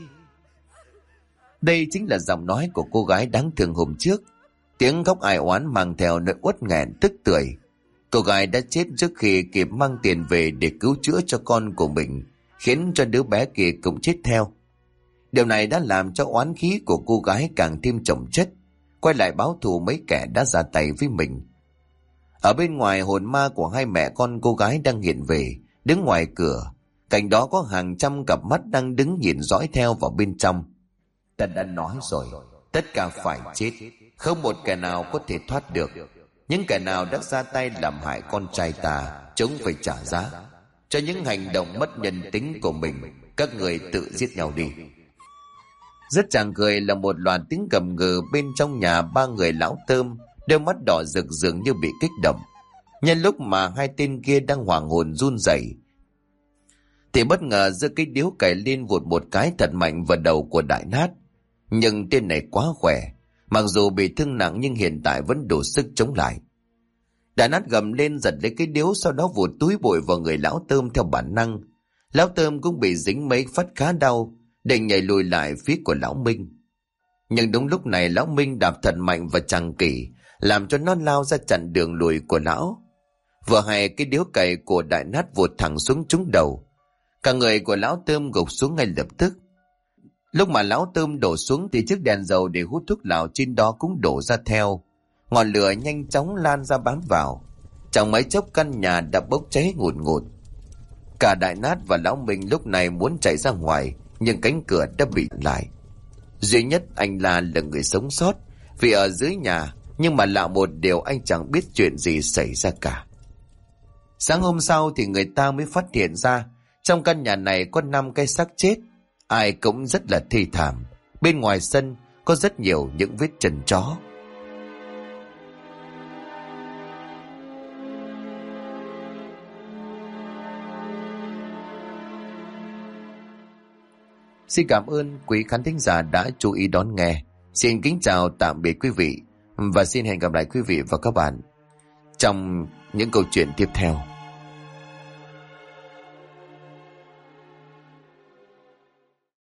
Đây chính là giọng nói của cô gái đáng thương hôm trước. Tiếng khóc ai oán mang theo nỗi uất nghẹn tức tưởi. Cô gái đã chết trước khi kịp mang tiền về để cứu chữa cho con của mình, khiến cho đứa bé kia cũng chết theo. Điều này đã làm cho oán khí của cô gái càng thêm chồng chất, quay lại báo thù mấy kẻ đã ra tay với mình. Ở bên ngoài, hồn ma của hai mẹ con cô gái đang hiện về, đứng ngoài cửa. Cạnh đó có hàng trăm cặp mắt đang đứng nhìn dõi theo vào bên trong. Ta đã nói rồi, tất cả phải chết, không một kẻ nào có thể thoát được. Những kẻ nào đã ra tay làm hại con trai ta, chúng phải trả giá. Cho những hành động mất nhân tính của mình, các người tự giết nhau đi. Rất chàng cười là một loạt tiếng gầm gừ bên trong nhà ba người lão Tôm, đôi mắt đỏ rực dường như bị kích động. Nhân lúc mà hai tên kia đang hoảng hồn run rẩy, thì bất ngờ giơ cái điếu cày lên vụt một cái thật mạnh vào đầu của Đại Nát. Nhưng tên này quá khỏe, mặc dù bị thương nặng nhưng hiện tại vẫn đủ sức chống lại. Đại Nát gầm lên giật lấy cái điếu, sau đó vụt túi bụi vào người lão Tôm theo bản năng. Lão Tôm cũng bị dính mấy phát khá đau, định nhảy lùi lại phía của lão Minh. Nhưng đúng lúc này lão Minh đạp thật mạnh vào chàng kỷ, làm cho nó lao ra chặn đường lùi của lão. Vừa hay cái điếu cày của Đại Nát vụt thẳng xuống trúng đầu. Cả người của lão Tôm gục xuống ngay lập tức. Lúc mà lão Tôm đổ xuống thì chiếc đèn dầu để hút thuốc lào trên đó cũng đổ ra theo. Ngọn lửa nhanh chóng lan ra bám vào. Chẳng mấy chốc căn nhà đã bốc cháy ngùn ngụt. Cả Đại Nát và lão Minh lúc này muốn chạy ra ngoài, nhưng cánh cửa đã bị lại. Duy nhất anh là người sống sót, vì ở dưới nhà, nhưng mà lạ một điều, anh chẳng biết chuyện gì xảy ra cả. Sáng hôm sau thì người ta mới phát hiện ra trong căn nhà này có 5 cái xác chết, ai cũng rất là thê thảm. Bên ngoài sân có rất nhiều những vết chân chó. Xin cảm ơn quý khán thính giả đã chú ý đón nghe. Xin kính chào tạm biệt quý vị, và xin hẹn gặp lại quý vị và các bạn trong những câu chuyện tiếp theo.